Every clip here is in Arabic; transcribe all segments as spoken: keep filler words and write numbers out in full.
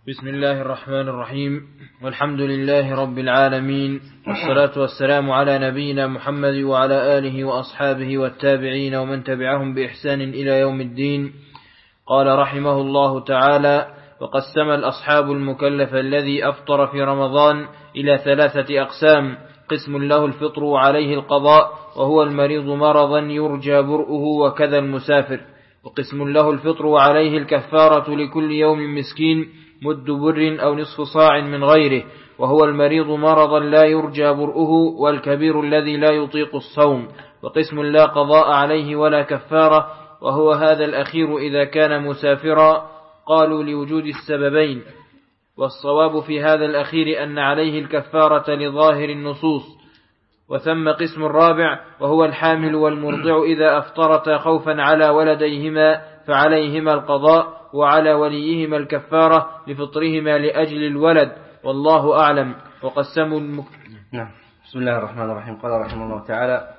بسم الله الرحمن الرحيم، والحمد لله رب العالمين، والصلاة والسلام على نبينا محمد وعلى آله وأصحابه والتابعين ومن تبعهم بإحسان إلى يوم الدين. قال رحمه الله تعالى: وقسم الأصحاب المكلف الذي أفطر في رمضان إلى ثلاثة أقسام: قسم له الفطر وعليه القضاء وهو المريض مرضا يرجى برؤه وكذا المسافر، وقسم له الفطر وعليه الكفارة لكل يوم مسكين مد بر أو نصف صاع من غيره، وهو المريض مرضا لا يرجى برؤه والكبير الذي لا يطيق الصوم، وقسم لا قضاء عليه ولا كفارة وهو هذا الأخير إذا كان مسافرا، قالوا لوجود السببين، والصواب في هذا الأخير أن عليه الكفارة لظاهر النصوص. وثم قسم الرابع وهو الحامل والمرضع إذا أفطرتا خوفا على ولديهما فعليهما القضاء وعلى وليهما الكفارة لفطرهما لأجل الولد، والله أعلم. وقسموا المك... نعم. بسم الله الرحمن الرحيم. قال رحمه الله تعالى: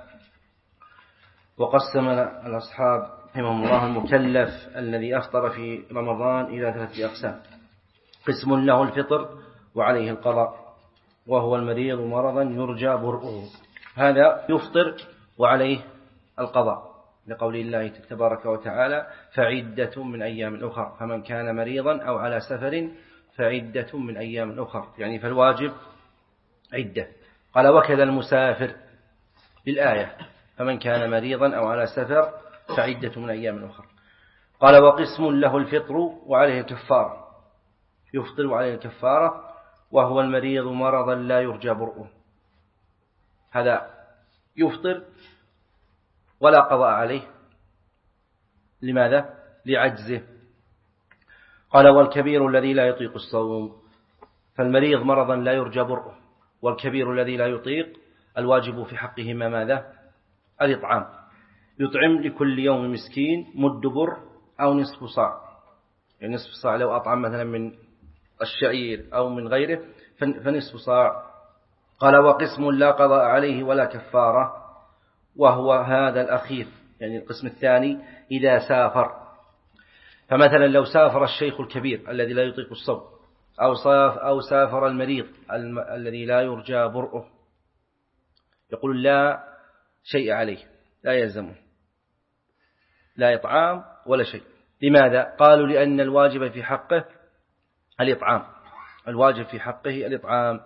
وقسم الأصحاب رحمهم الله المكلف الذي أفطر في رمضان إلى ثلاثة أقسام: قسم له الفطر وعليه القضاء وهو المريض مرضا يرجى برؤه، هذا يفطر وعليه القضاء لقول الله تبارك وتعالى: فعدة من أيام أخر، فمن كان مريضا أو على سفر فعدة من أيام أخر، يعني فالواجب عدة. قال: وكذا المسافر بالآية: فمن كان مريضا أو على سفر فعدة من أيام أخر. قال: وقسم له الفطر وعليه الكفارة، يفطر وعليه الكفارة وهو المريض مرضا لا يرجى برؤه، هذا يفطر ولا قضاء عليه. لماذا؟ لعجزه. قال: والكبير الذي لا يطيق الصوم، فالمريض مرضا لا يرجى برؤه والكبير الذي لا يطيق، الواجب في حقهما ماذا؟ الإطعام، يطعم لكل يوم مسكين مد بر أو نصف صاع، يعني نصف صاع لو أطعم مثلا من الشعير أو من غيره فنصف صاع. قال: وقسم لا قضاء عليه ولا كفارة وهو هذا الأخير، يعني القسم الثاني إذا سافر. فمثلا لو سافر الشيخ الكبير الذي لا يطيق الصوم، أو صاف أو سافر المريض الم... الذي لا يرجى برؤه، يقول لا شيء عليه، لا يلزمه، لا إطعام ولا شيء. لماذا؟ قالوا: لأن الواجب في حقه الإطعام، الواجب في حقه الإطعام،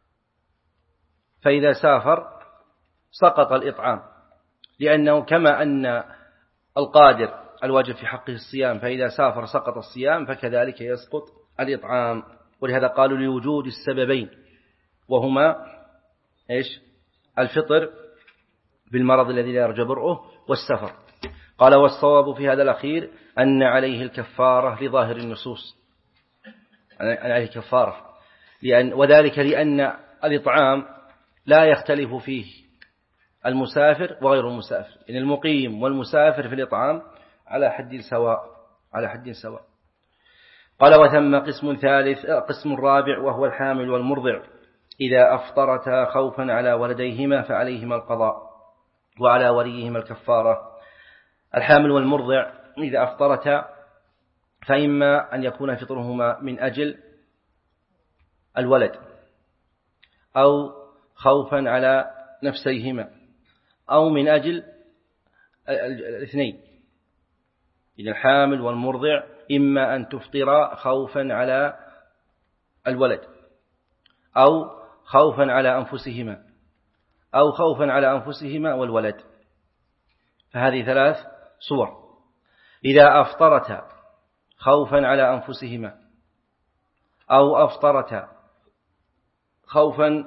فإذا سافر سقط الإطعام، لأنه كما أن القادر الواجب في حقه الصيام، فإذا سافر سقط الصيام، فكذلك يسقط الإطعام. ولهذا قالوا لوجود السببين، وهما إيش؟ الفطر بالمرض الذي لا يرجى برؤه والسفر. قال: والصواب في هذا الأخير أن عليه الكفارة لظاهر النصوص، أن عليه كفارة، لأن وذلك لأن الإطعام لا يختلف فيه المسافر وغير المسافر، إن يعني المقيم والمسافر في الإطعام على حد سواء، على حد سواء. قال: وثم قسم ثالث، قسم رابع وهو الحامل والمرضع إذا أفطرتا خوفا على ولديهما فعليهما القضاء وعلى وليهما الكفارة. الحامل والمرضع إذا أفطرتا فإما أن يكون فطرهما من أجل الولد أو خوفا على نفسيهما أو من أجل الاثنين. إذا الحامل والمرضع إما أن تفطر خوفا على الولد أو خوفا على أنفسهما أو خوفا على أنفسهما والولد، فهذه ثلاث صور. إذا أفطرتا خوفا على أنفسهما أو أفطرتا خوفا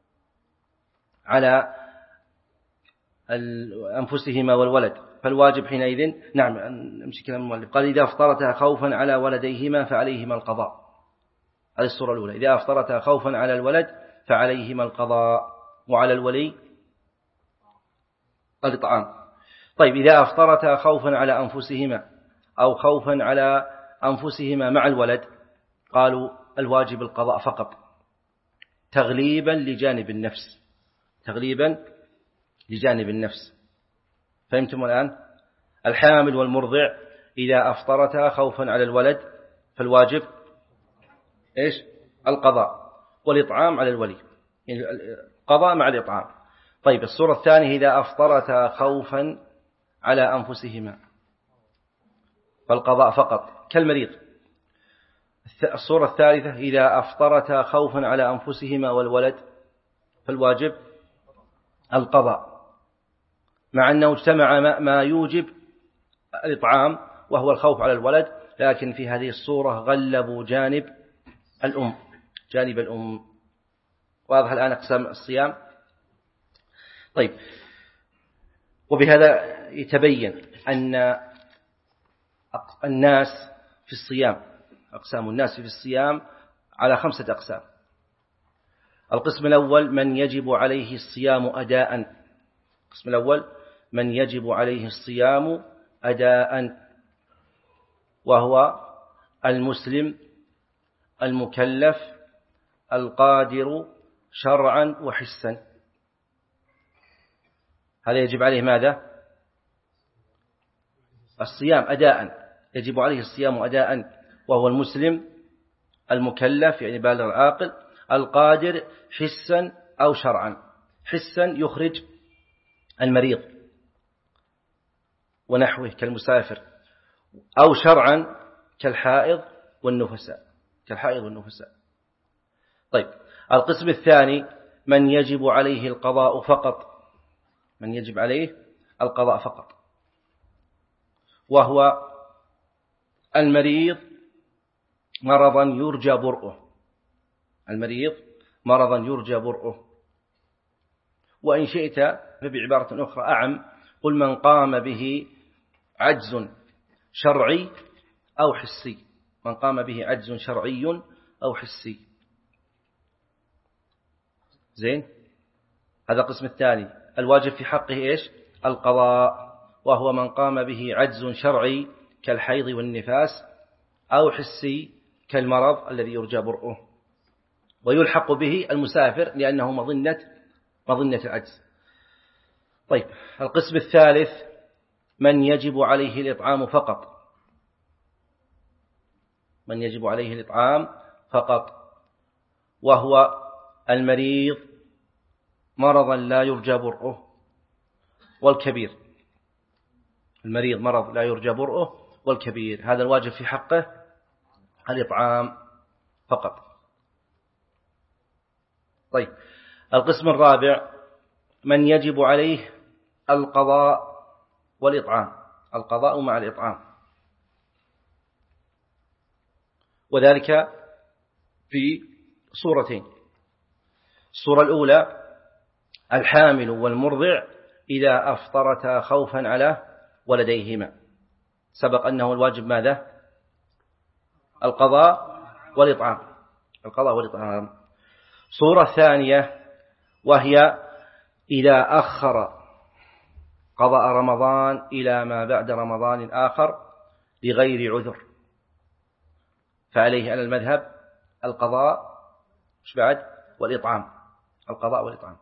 على أنفسهما والولد، فالواجب حينئذ، نعم نمشي كلام المؤلف، قال: إذا أفطرتا خوفا على ولديهما فعليهما القضاء. هذه الصورة الأولى. إذا أفطرتا خوفا على الولد فعليهما القضاء وعلى الولي الإطعام. طيب، إذا أفطرتا خوفا على أنفسهما أو خوفا على أنفسهما مع الولد، قالوا الواجب القضاء فقط، تغليبا لجانب النفس، تغليبا لجانب النفس. فهمتم الآن؟ الحامل والمرضع إذا أفطرتا خوفا على الولد فالواجب إيش القضاء، والإطعام على الولي، يعني القضاء مع الإطعام. طيب الصورة الثانية إذا أفطرتا خوفا على أنفسهما فالقضاء فقط كالمريض. الصورة الثالثة إذا أفطرتا خوفا على أنفسهما والولد فالواجب القضاء، مع أنه اجتمع ما يوجب الإطعام وهو الخوف على الولد، لكن في هذه الصورة غلبوا جانب الأم جانب الأم. واضح الآن أقسام الصيام؟ طيب، وبهذا يتبين أن الناس في الصيام أقسام الناس في الصيام على خمسة أقسام. القسم الأول من يجب عليه الصيام أداء. القسم الأول من يجب عليه الصيام أداء، وهو المسلم المكلف القادر شرعا وحسا. هذا يجب عليه ماذا؟ الصيام أداء، يجب عليه الصيام أداء، وهو المسلم المكلف يعني بالغ العاقل القادر حسا أو شرعا. حسا يخرج المريض ونحوه كالمسافر، أو شرعا كالحائض والنفساء كالحائض والنفساء. طيب القسم الثاني من يجب عليه القضاء فقط، من يجب عليه القضاء فقط، وهو المريض مرضا يرجى برؤه، المريض مرضا يرجى برؤه. وإن شئت فبعبارة أخرى أعم قل من قام به عجز شرعي أو حسي، من قام به عجز شرعي أو حسي. زين، هذا القسم الثاني. الواجب في حقه إيش؟ القضاء، وهو من قام به عجز شرعي كالحيض والنفاس، أو حسي كالمرض الذي يرجى برؤه. ويلحق به المسافر لأنه مظنة مظنة العجز. طيب القسم الثالث من يجب عليه الإطعام فقط، من يجب عليه الإطعام فقط، وهو المريض مرضا لا يرجى برؤه والكبير، المريض مرض لا يرجى برؤه والكبير، هذا الواجب في حقه الإطعام فقط. طيب القسم الرابع من يجب عليه القضاء والإطعام، القضاء مع الإطعام، وذلك في صورتين. الصورة الأولى الحامل والمرضع إذا أفطرتا خوفا على ولديهما، سبق أنه الواجب ماذا؟ القضاء والإطعام، القضاء والإطعام. صورة ثانية وهي إذا أخر قضاء رمضان إلى ما بعد رمضان آخر بغير عذر، فعليه على المذهب القضاء مش بعد والإطعام، القضاء والإطعام.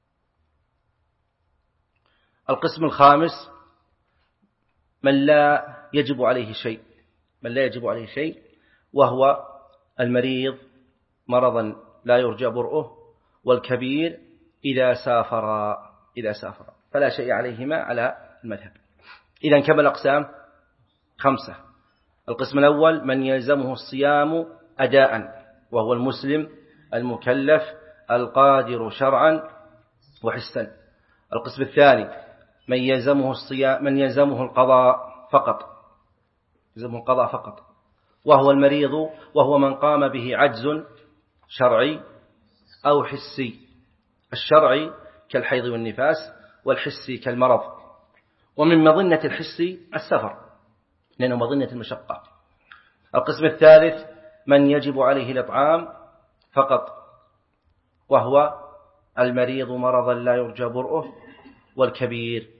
القسم الخامس من لا يجب عليه شيء، من لا يجب عليه شيء، وهو المريض مرضا لا يرجى برؤه والكبير إذا سافر إذا سافر فلا شيء عليهما على المذهب. إذن كم الأقسام؟ خمسة. القسم الأول من يلزمه الصيام أداء، وهو المسلم المكلف القادر شرعا وحسا. القسم الثاني من يلزمه الصيام من يلزمه القضاء فقط، يلزمه القضاء فقط، وهو المريض، وهو من قام به عجز شرعي أو حسي، الشرعي كالحيض والنفاس، والحسي كالمرض. ومن مظنة الحسي السفر لأنه مظنة المشقة. القسم الثالث من يجب عليه الإطعام فقط، وهو المريض مرضا لا يرجى برؤه والكبير.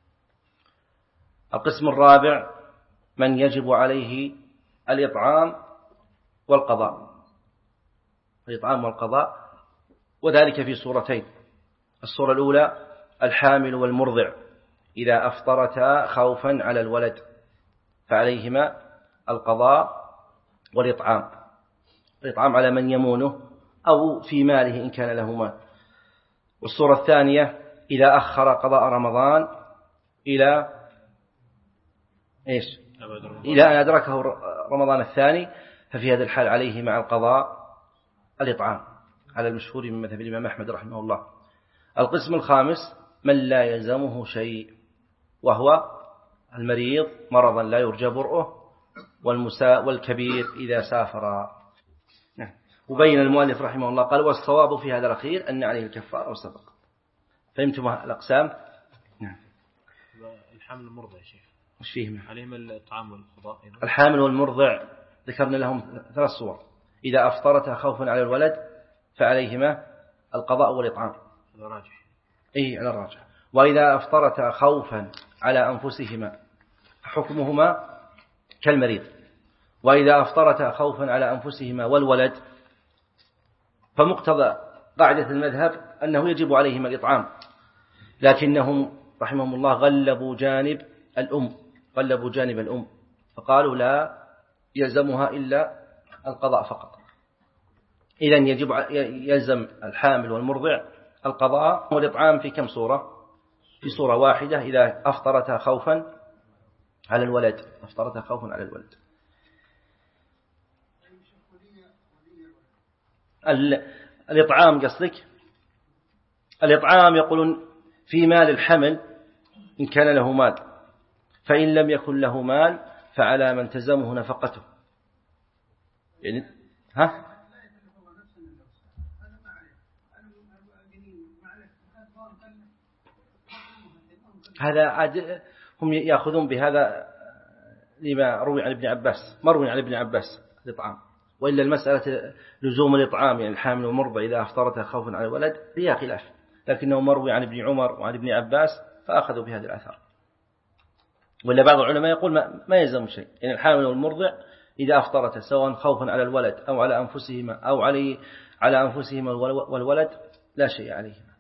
القسم الرابع من يجب عليه الإطعام والقضاء، الإطعام والقضاء، وذلك في صورتين. الصورة الأولى الحامل والمرضع إذا أفطرتا خوفا على الولد فعليهما القضاء والإطعام. الإطعام على من يمونه أو في ماله إن كان له مال. والصورة الثانية إذا أخر قضاء رمضان إلى إيش؟ إلى أن أدركه رمضان الثاني، ففي هذا الحال عليه مع القضاء الإطعام على المشهور من مذهب الإمام أحمد رحمه الله. القسم الخامس من لا يلزمه شيء، وهو المريض مرضا لا يرجى برؤه، والمساء والكبير إذا سافر. وبين المؤلف رحمه الله قال والصواب في هذا الأخير أن عليه الكفارة والصدقة. فهمتم الأقسام؟ نعم. الحامل والمرضع يا شيخ وش فيهم؟ عليهم الطعام والقضاء أيضا. الحامل والمرضع ذكرنا لهم ثلاث صور: إذا أفطرتا خوفا على الولد فعليهما القضاء والإطعام، هذا راجح. إيه على الراجح. وإذا أفطرتا خوفا على أنفسهما فحكمهما كالمريض. وإذا أفطرتا خوفا على أنفسهما والولد فمقتضى قاعدة المذهب أنه يجب عليهما الإطعام، لكنهم رحمهم الله غلبوا جانب الأم غلبوا جانب الأم فقالوا لا يلزمها إلا القضاء فقط. إذن يجب يلزم الحامل والمرضع القضاء والإطعام في كم صورة؟ في صورة واحدة: إذا أفطرتا خوفا على الولد أفطرتا خوفا على الولد. الإطعام قصدك؟ الإطعام يقولون في مال الحمل إن كان له مال، فإن لم يكن له مال فعلى من تلزمه نفقته. يعني ها؟ هذا عاد هم يأخذون بهذا لما روي عن ابن عباس، مروي عن ابن عباس الإطعام. وإلا المسألة لزوم الإطعام يعني الحامل والمرضع إذا أفطرتها خوفا على الولد فيها خلاف، لكنه مروي عن ابن عمر وعن ابن عباس فأخذوا بهذا الأثر. ولا بعض العلماء يقول ما, ما يلزم شيء، يعني الحامل والمرضع إذا أفطرتها سواء خوفا على الولد أو على أنفسهما أو علي على أنفسهما والولد لا شيء عليهما.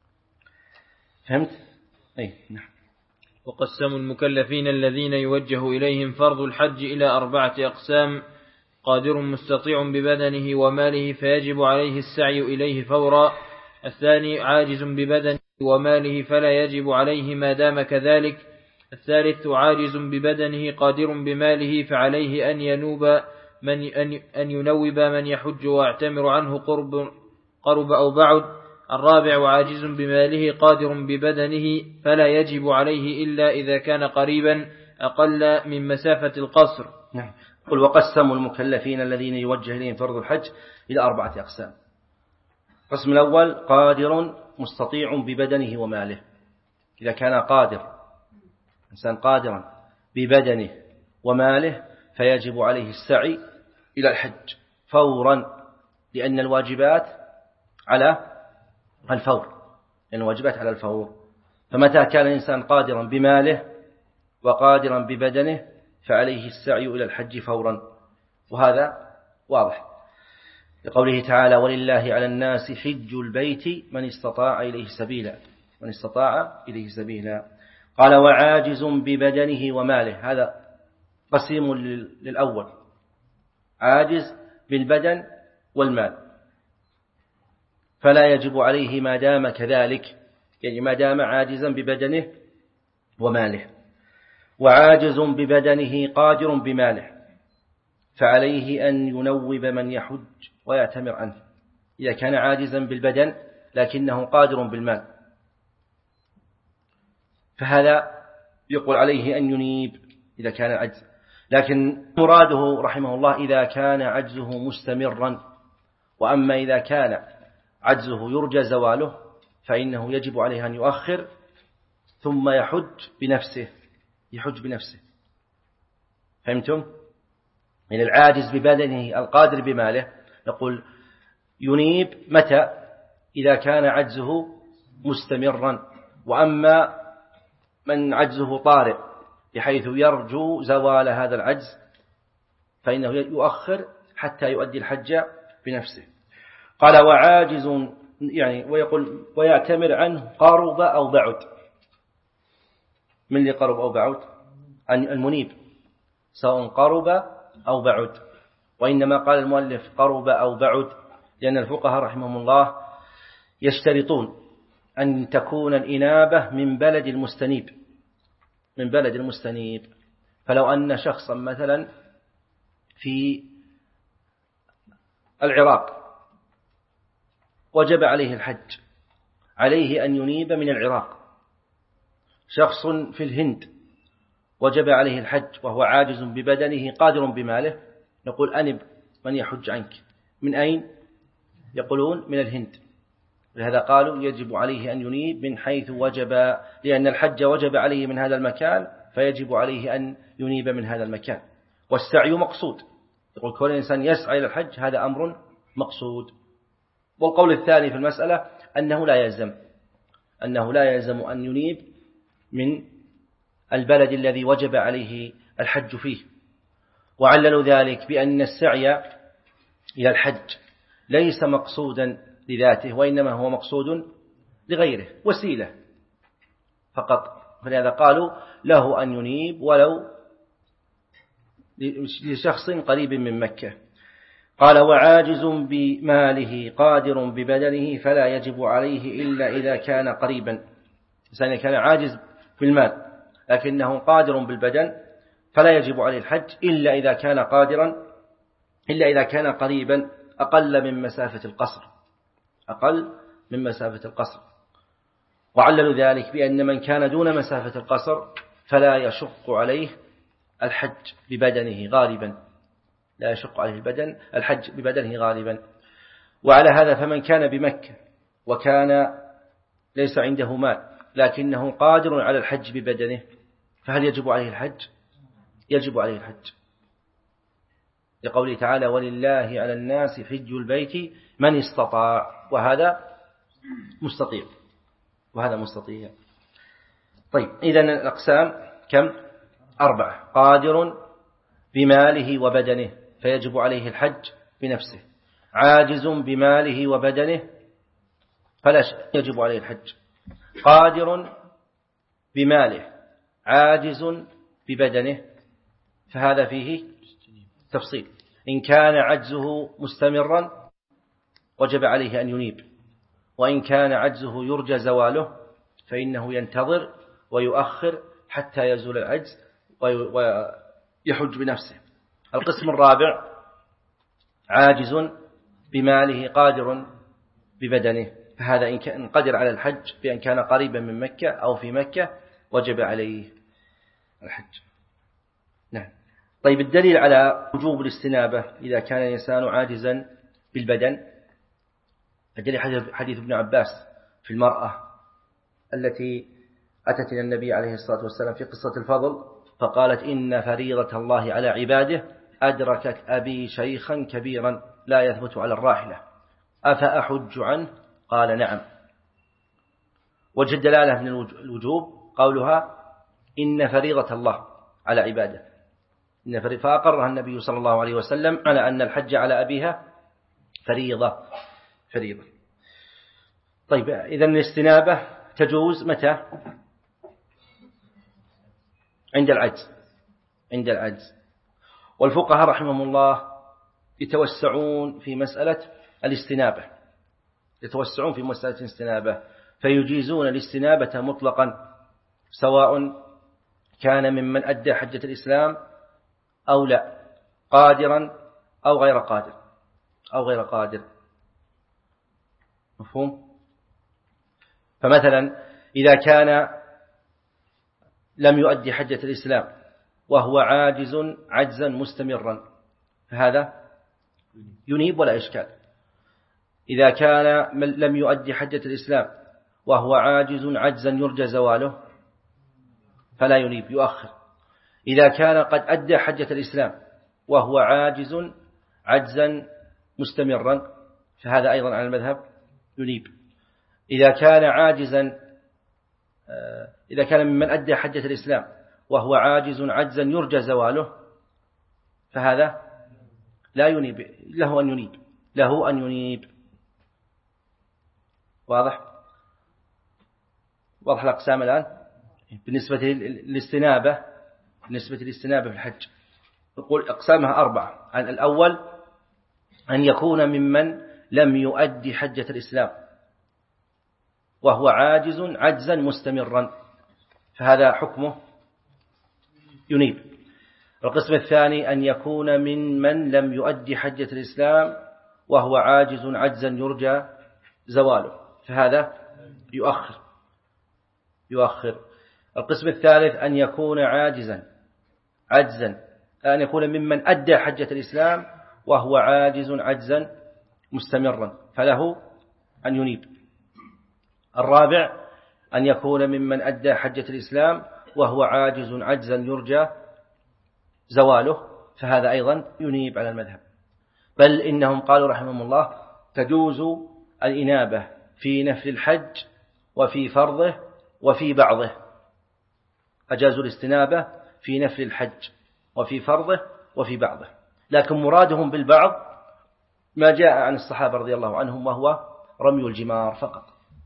فهمت؟ أي نعم. وقسموا المكلفين الذين يوجه إليهم فرض الحج إلى أربعة أقسام: قادر مستطيع ببدنه وماله فيجب عليه السعي إليه فورا. الثاني عاجز ببدنه وماله فلا يجب عليه ما دام كذلك. الثالث عاجز ببدنه قادر بماله فعليه أن ينوب من أن ينوب من يحج ويعتمر عنه قرب قرب أو بعد. الرابع عاجز بماله قادر ببدنه فلا يجب عليه إلا إذا كان قريبا أقل من مسافة القصر. نعم. قل وقسموا المكلفين الذين يوجه إليهم فرض الحج إلى أربعة أقسام. القسم الأول قادر مستطيع ببدنه وماله. إذا كان قادر إنسان قادرا ببدنه وماله فيجب عليه السعي إلى الحج فورا، لأن الواجبات على الفور لأن الواجبات على الفور. فمتى كان الإنسان قادرا بماله وقادرا ببدنه فعليه السعي إلى الحج فورا، وهذا واضح لقوله تعالى: ولله على الناس حج البيت من استطاع إليه سبيلا من استطاع إليه سبيلا. قال وعاجز ببدنه وماله، هذا قسيم للأول، عاجز بالبدن والمال فلا يجب عليه ما دام كذلك، يعني ما دام عاجزا ببدنه وماله. وعاجز ببدنه قادر بماله فعليه أن ينوب من يحج ويعتمر عنه. إذا كان عاجزا بالبدن لكنه قادر بالمال فهذا يقول عليه أن ينيب إذا كان عجز. لكن مراده رحمه الله إذا كان عجزه مستمرا. وأما إذا كان عجزه يرجى زواله فإنه يجب عليه أن يؤخر ثم يحج بنفسه يحج بنفسه. فهمتم؟ يعني العاجز ببدنه القادر بماله نقول ينيب متى؟ إذا كان عجزه مستمرا. وأما من عجزه طارئ بحيث يرجو زوال هذا العجز فإنه يؤخر حتى يؤدي الحج بنفسه. قال وعاجز يعني ويقول ويعتمر عنه قرب أو بعد. من اللي قرب أو بعد؟ المنيب سواء قرب أو بعد. وإنما قال المؤلف قرب أو بعد لأن الفقهاء رحمهم الله يشترطون أن تكون الإنابة من بلد المستنيب من بلد المستنيب. فلو أن شخصا مثلا في العراق وجب عليه الحج، عليه أن ينيب من العراق. شخص في الهند وجب عليه الحج وهو عاجز ببدنه قادر بماله، نقول أنب من يحج عنك. من أين؟ يقولون من الهند. لهذا قالوا يجب عليه أن ينيب من حيث وجب، لأن الحج وجب عليه من هذا المكان فيجب عليه أن ينيب من هذا المكان. والسعي مقصود، يقول كل إنسان يسعى إلى الحج هذا أمر مقصود. والقول الثاني في المسألة أنه لا يلزم أنه لا يلزم أن ينيب من البلد الذي وجب عليه الحج فيه، وعللوا ذلك بأن السعي إلى الحج ليس مقصودا لذاته، وإنما هو مقصود لغيره، وسيلة فقط. فلهذا قالوا له أن ينيب ولو لشخص قريب من مكة. قال وعاجز بماله قادر ببدنه فلا يجب عليه إلا إذا كان قريبا. إذا كان عاجز بالمال لكنه قادر بالبدن فلا يجب عليه الحج إلا إذا كان قادرا إلا إذا كان قريبا أقل من مسافة القصر أقل من مسافة القصر. وعللوا ذلك بأن من كان دون مسافة القصر فلا يشق عليه الحج ببدنه غالبا لا يشق عليه البدن الحج ببدنه غالبا. وعلى هذا فمن كان بمكة وكان ليس عنده مال لكنه قادر على الحج ببدنه فهل يجب عليه الحج؟ يجب عليه الحج، لقوله تعالى ولله على الناس حج البيت من استطاع، وهذا مستطيع وهذا مستطيع. طيب إذن الأقسام كم؟ أربعة. قادر بماله وبدنه فيجب عليه الحج بنفسه، عاجز بماله وبدنه فلا يجب عليه الحج، قادر بماله عاجز ببدنه فهذا فيه تفصيل. إن كان عجزه مستمرا وجب عليه أن ينيب، وإن كان عجزه يرجى زواله فإنه ينتظر ويؤخر حتى يزول العجز ويحج بنفسه. القسم الرابع عاجز بماله قادر ببدنه، فهذا إن كان قدر على الحج بأن كان قريبا من مكة أو في مكة وجب عليه الحج. نعم. طيب الدليل على وجوب الاستنابة إذا كان الإنسان عاجزا بالبدن، الدليل حديث ابن عباس في المرأة التي أتت إلى النبي عليه الصلاة والسلام في قصة الفضل فقالت إن فريضة الله على عباده أدركت أبي شيخا كبيرا لا يثبت على الراحلة أفأحج عنه؟ قال نعم. وجه الدلالة من الوجوب قولها إن فريضة الله على عباده، إن فريضة، فأقرها النبي صلى الله عليه وسلم على أن الحج على أبيها فريضة فريضة. طيب إذن الاستنابة تجوز متى؟ عند العجز عند العجز والفقهاء رحمهم الله يتوسعون في مسألة الاستنابة يتوسعون في مسألة الاستنابة فيجيزون الاستنابة مطلقا سواء كان ممن أدى حجة الإسلام أو لا، قادرا أو غير قادر أو غير قادر مفهوم؟ فمثلا إذا كان لم يؤدي حجة الإسلام وهو عاجز عجزا مستمرا فهذا ينيب ولا إشكال. إذا كان لم يؤدي حجة الإسلام وهو عاجز عجزا يرجى زواله فلا ينيب، يؤخر. إذا كان قد أدى حجة الإسلام وهو عاجز عجزا مستمرا فهذا أيضا على المذهب ينيب. إذا كان عاجزا إذا كان ممن أدى حجة الإسلام وهو عاجز عجزا يرجى زواله فهذا لا ينيب، له أن ينيب له أن ينيب واضح؟ واضح الأقسام الآن. بالنسبة للاستنابة بالنسبة للاستنابة في الحج نقول أقسامها أربعة. الأول أن يكون ممن لم يؤدي حجة الإسلام وهو عاجز عجزا مستمرا، فهذا حكمه ينيب. القسم الثاني أن يكون ممن لم يؤدي حجة الإسلام وهو عاجز عجزا يرجى زواله، فهذا يؤخر يؤخر القسم الثالث أن يكون عاجزا عجزا أن يكون ممن أدى حجة الإسلام وهو عاجز عجزا مستمرا، فله أن ينيب. الرابع أن يكون ممن أدى حجة الإسلام وهو عاجز عجزا يرجى زواله، فهذا أيضا ينيب على المذهب. بل إنهم قالوا رحمهم الله تجوز الإنابة في نفل الحج وفي فرضه وفي بعضه، أجازوا الاستنابة في نفل الحج وفي فرضه وفي بعضه، لكن مرادهم بالبعض ما جاء عن الصحابة رضي الله عنهم وهو رمي الجمار فقط.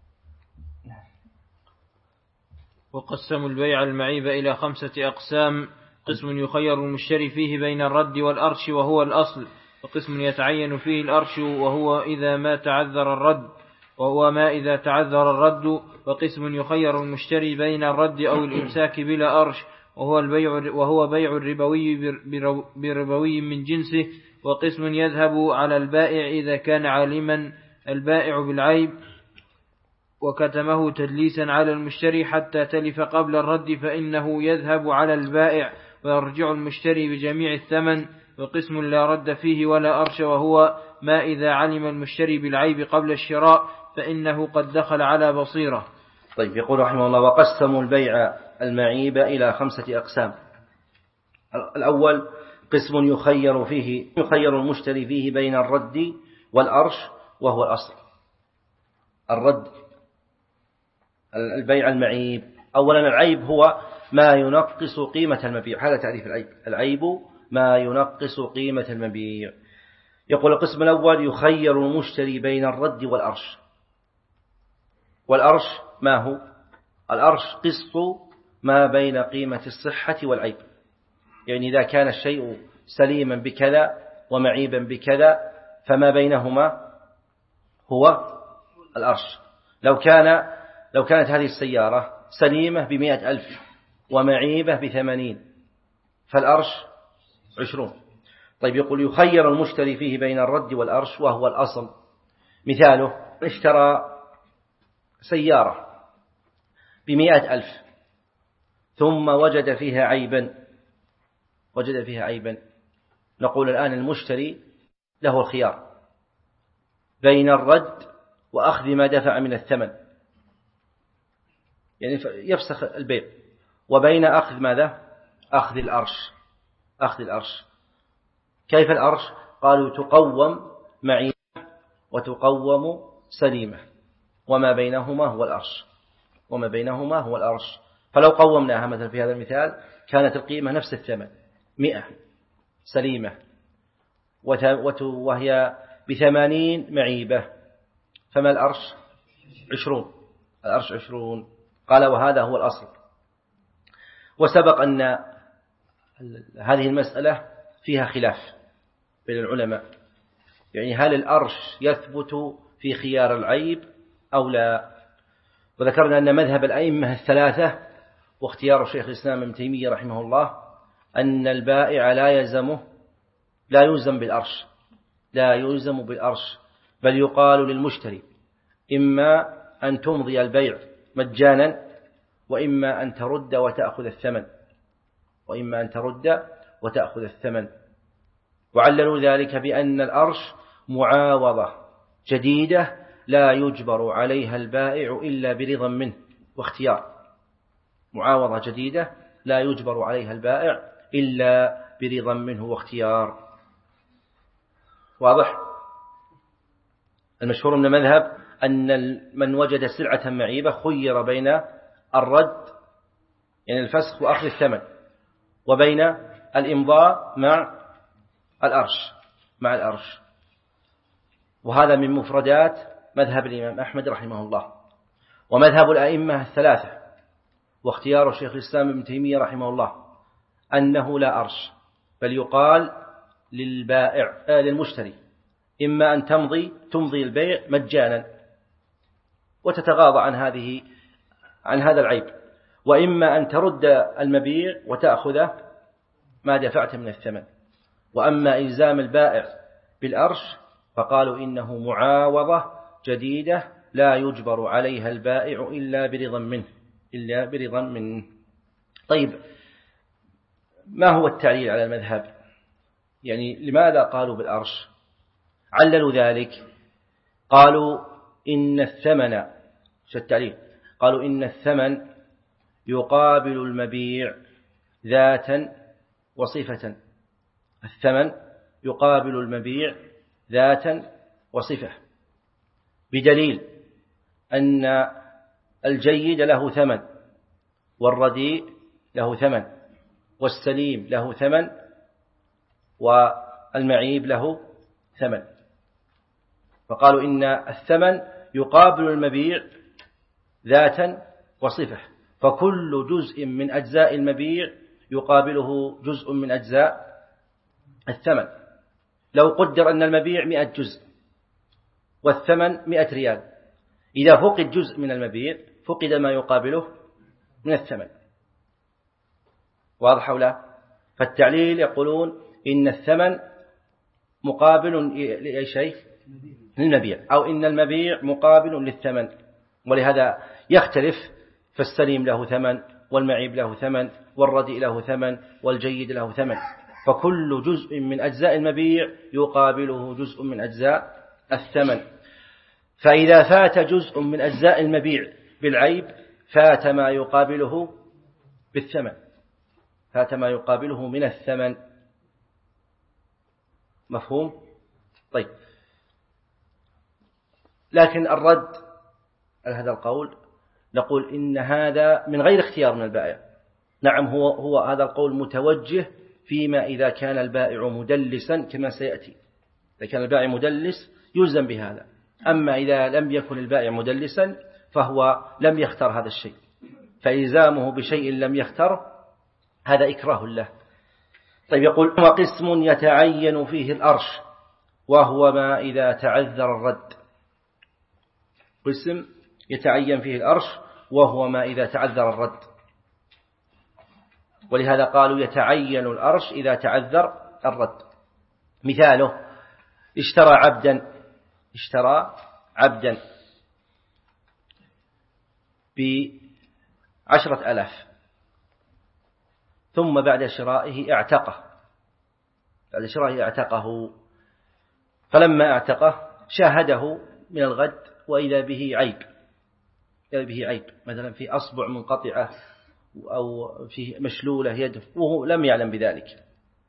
وقسموا البيع المعيب إلى خمسة أقسام: قسم يخير المشتري فيه بين الرد والأرش وهو الأصل، وقسم يتعين فيه الأرش وهو إذا ما تعذر الرد وهو ما إذا تعذر الرد، وقسم يخير المشتري بين الرد أو الإمساك بلا أرش وهو البيع وهو بيع الربوي بربوي من جنسه، وقسم يذهب على البائع إذا كان عالما البائع بالعيب وكتمه تدليسا على المشتري حتى تلف قبل الرد فإنه يذهب على البائع ويرجع المشتري بجميع الثمن. وقسم لا رد فيه ولا أرش وهو ما إذا علم المشتري بالعيب قبل الشراء فإنه قد دخل على بصيرة. طيب، يقول رحمه الله: وقسموا البيع المعيب إلى خمسة أقسام. الأول قسم يخير فيه يخير المشتري فيه بين الرد والأرش وهو الأصل. الرد البيع المعيب، أولا العيب هو ما ينقص قيمة المبيع، هذا تعريف العيب. العيب ما ينقص قيمة المبيع. يقول القسم الأول يخير المشتري بين الرد والأرش. والأرش ما هو؟ الأرش قسط ما بين قيمة الصحة والعيب، يعني إذا كان الشيء سليما بكذا ومعيبا بكذا فما بينهما هو الأرش. لو كان لو كانت هذه السيارة سليمة بمئة ألف ومعيبة بثمانين فالأرش عشرون. طيب، يقول يخير المشتري فيه بين الرد والأرش وهو الأصل. مثاله: اشترى سيارة بمئة ألف ثم وجد فيها عيبا وجد فيها عيبا نقول الآن المشتري له الخيار بين الرد وأخذ ما دفع من الثمن، يعني يفسخ البيع، وبين أخذ ماذا؟ أخذ الأرش. أخذ الأرش كيف الأرش؟ قالوا تقوم معيبة وتقوم سليمة، وما بينهما هو الأرش وما بينهما هو الأرش. فلو قومناها مثلا في هذا المثال كانت القيمة نفس الثمن مئة سليمة وهي بثمانين معيبة، فما الأرش؟ عشرون. الأرش عشرون. قال وهذا هو الأصل. وسبق أن هذه المسألة فيها خلاف بين العلماء، يعني هل الأرش يثبت في خيار العيب أو لا؟ وذكرنا أن مذهب الأئمة الثلاثة واختيار شيخ الإسلام ابن تيمية رحمه الله أن البائع لا يلزمه لا يلزم بالأرش لا يلزم بالأرش بل يقال للمشتري إما أن تمضي البيع مجانا وإما أن ترد وتأخذ الثمن وإما أن ترد وتأخذ الثمن. وعللوا ذلك بأن الأرش معاوضة جديدة لا يجبر عليها البائع إلا برضا منه واختيار. معاوضة جديدة لا يجبر عليها البائع إلا برضا منه واختيار. واضح؟ المشهور من المذهب أن من وجد سلعة معيبة خير بين الرد يعني الفسخ وأخذ الثمن وبين الإمضاء مع الأرش مع الأرش وهذا من مفردات مذهب الإمام أحمد رحمه الله ومذهب الأئمة الثلاثة واختيار الشيخ الإسلام ابن تيمية رحمه الله أنه لا أرش بل يقال للبائع آه للمشتري إما أن تمضي تمضي البيع مجانا وتتغاضى عن هذه عن هذا العيب، وإما أن ترد المبيع وتأخذ ما دفعت من الثمن. وأما إلزام البائع بالأرش فقالوا إنه معاوضة جديدة لا يجبر عليها البائع إلا برضا منه إلا برضا منه. طيب، ما هو التعليل على المذهب؟ يعني لماذا قالوا بالأرش؟ عللوا ذلك، قالوا إن الثمن شو التعليل؟ قالوا إن الثمن يقابل المبيع ذاتا وصفة. الثمن يقابل المبيع ذاتا وصفة، بدليل أن الجيد له ثمن والرديء له ثمن والسليم له ثمن والمعيب له ثمن. فقالوا إن الثمن يقابل المبيع ذاتا وصفة، فكل جزء من أجزاء المبيع يقابله جزء من أجزاء الثمن. لو قدر أن المبيع مئة جزء والثمن مئة ريال، إذا فقد جزء من المبيع فقد ما يقابله من الثمن. واضح أو لا؟ فالتعليل يقولون إن الثمن مقابل لأي شيء للمبيع، أو إن المبيع مقابل للثمن، ولهذا يختلف، فالسليم له ثمن والمعيب له ثمن والرديء له ثمن والجيد له ثمن، فكل جزء من أجزاء المبيع يقابله جزء من أجزاء الثمن. فإذا فات جزء من أجزاء المبيع بالعيب فات ما يقابله بالثمن، فات ما يقابله من الثمن. مفهوم؟ طيب، لكن الرد على هذا القول نقول إن هذا من غير اختيار من البائع. نعم، هو هو هذا القول متوجه فيما إذا كان البائع مدلسا كما سيأتي. إذا كان البائع مدلس يلزم بهذا، أما إذا لم يكن البائع مدلسا فهو لم يختار هذا الشيء، فإلزامه بشيء لم يختار هذا إكراه له. طيب، يقول وقسم يتعين فيه الأرش وهو ما إذا تعذر الرد. قسم يتعين فيه الأرش وهو ما إذا تعذر الرد، ولهذا قالوا يتعين الأرش إذا تعذر الرد. مثاله: اشترى عبدا اشترى عبدا بعشرة ألاف، ثم بعد شرائه اعتقه بعد شرائه اعتقه فلما اعتقه شاهده من الغد وإذا به عيب إذا به عيب مثلا في أصبع منقطعة أو في مشلولة يده، وهو لم يعلم بذلك،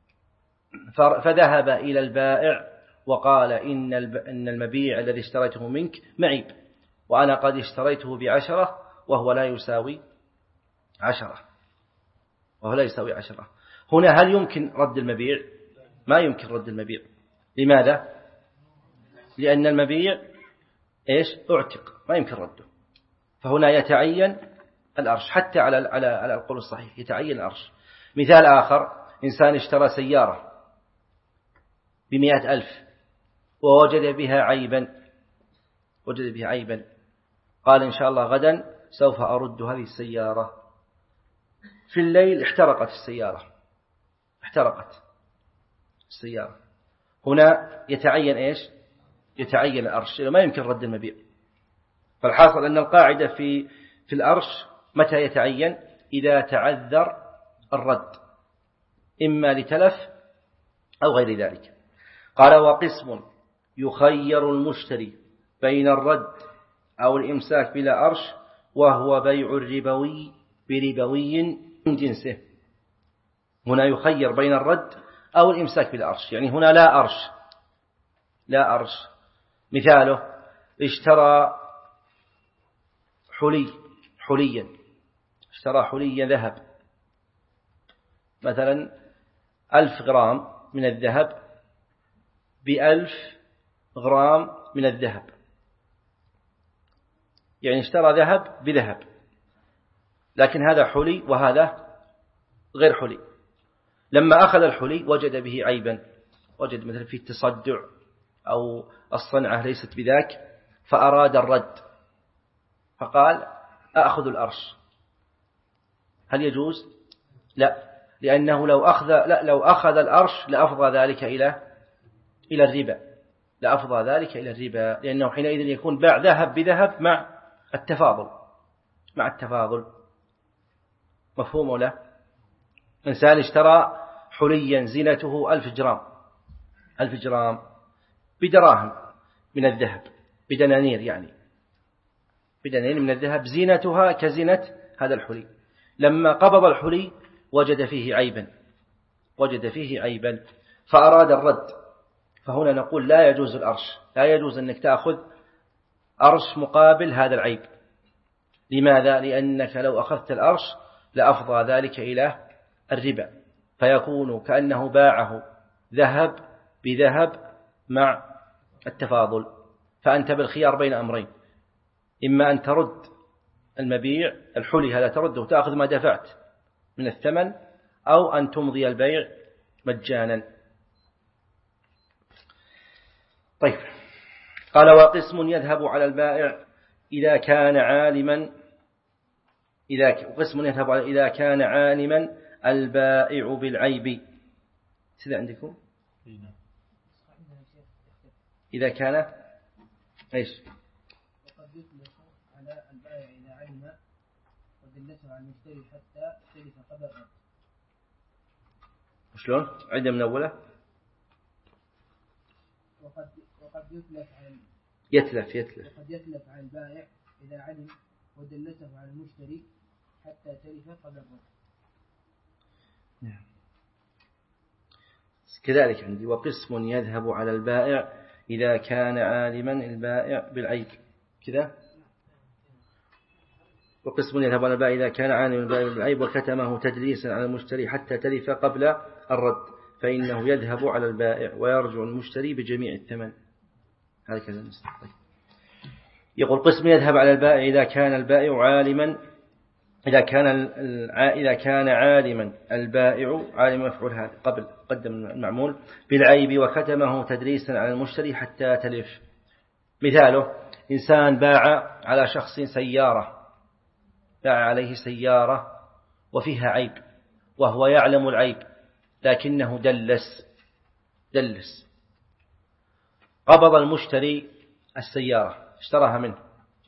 فذهب إلى البائع وقال إن إن المبيع الذي اشتريته منك معيب، وأنا قد اشتريته بعشرة وهو لا يساوي عشرة وهو لا يساوي عشرة. هنا هل يمكن رد المبيع؟ ما يمكن رد المبيع. لماذا؟ لأن المبيع إيش؟ اعتق، ما يمكن رده. فهنا يتعين الأرش حتى على على على القول الصحيح، يتعين الأرش. مثال آخر: إنسان اشترى سيارة بمئة ألف ووجد بها عيبا وجد بها عيبا قال إن شاء الله غدا سوف أرد هذه السيارة. في الليل احترقت السيارة احترقت السيارة هنا يتعين إيش؟ يتعين الأرش، ما يمكن رد المبيع. فالحاصل أن القاعدة في في الأرش متى يتعين؟ إذا تعذر الرد، إما لتلف أو غير ذلك. قال: وقسم يخير المشتري بين الرد أو الإمساك بلا أرش وهو بيع الربوي بربوي من جنسه. هنا يخير بين الرد أو الإمساك بلا أرش، يعني هنا لا أرش لا أرش. مثاله: اشترى حلي حليا اشترى حليا ذهب مثلا ألف غرام من الذهب بألف غرام من الذهب، يعني اشترى ذهب بذهب، لكن هذا حلي وهذا غير حلي. لما أخذ الحلي وجد به عيبا، وجد مثلا فيه تصدع أو الصنعة ليست بذاك، فأراد الرد فقال أأخذ الأرش، هل يجوز؟ لا، لأنه لو أخذ لا لو أخذ الأرش لأفضى ذلك إلى إلى الربا، لأفضى ذلك إلى الربا، لأنه حينئذ يكون باع ذهب بذهب مع التفاضل مع التفاضل مفهوم ولا؟ إنسان اشترى حليا زينته ألف جرام ألف جرام بدراهم من الذهب، بدنانير يعني بدنانير من الذهب زينتها كزينة هذا الحلي، لما قبض الحلي وجد فيه عيبا وجد فيه عيبا فأراد الرد، فهنا نقول لا يجوز الأرش، لا يجوز أنك تأخذ أرش مقابل هذا العيب. لماذا؟ لأنك لو أخذت الأرش لأفضى ذلك إلى الربا، فيكون كأنه باعه ذهب بذهب مع التفاضل، فأنت بالخيار بين أمرين، إما أن ترد المبيع الحلي هذا ترده وتأخذ ما دفعت من الثمن، أو أن تمضي البيع مجانا. طيب، قال وقسم يذهب على البائع إذا كان عالما إذا قسم يذهب على إذا كان عالما البائع بالعيب. سيدا عندكم إذا كان إيش؟ وقد يطلق على البائع إذا علم ودلته على المشتري حتى تلف قبل الرد. شلون؟ عندنا من أوله. وقد وقد يتلف على يتلف يتلف وقد يتلف على البائع إذا علم ودلته على المشتري حتى تلف قبل الرد. نعم. كذلك عندي وقسم يذهب على البائع إذا كان عالما البائع بالعيب كذا. وقسم يذهب على البائع إذا كان عالما البائع بالعيب وكتمه تدليسا على المشتري حتى تلف قبل الرد، فإنه يذهب على البائع ويرجع المشتري بجميع الثمن. هكذا نستطيع. يقول قسم يذهب على البائع إذا كان البائع عالما إذا كان إذا كان عالما البائع عالم مفعول هذا قبل قدم المعمول بالعيب وكتمه تدريسا على المشتري حتى تلف. مثاله إنسان باع على شخص سيارة باع عليه سيارة وفيها عيب وهو يعلم العيب لكنه دلس دلس قبض المشتري السيارة اشتراها منه،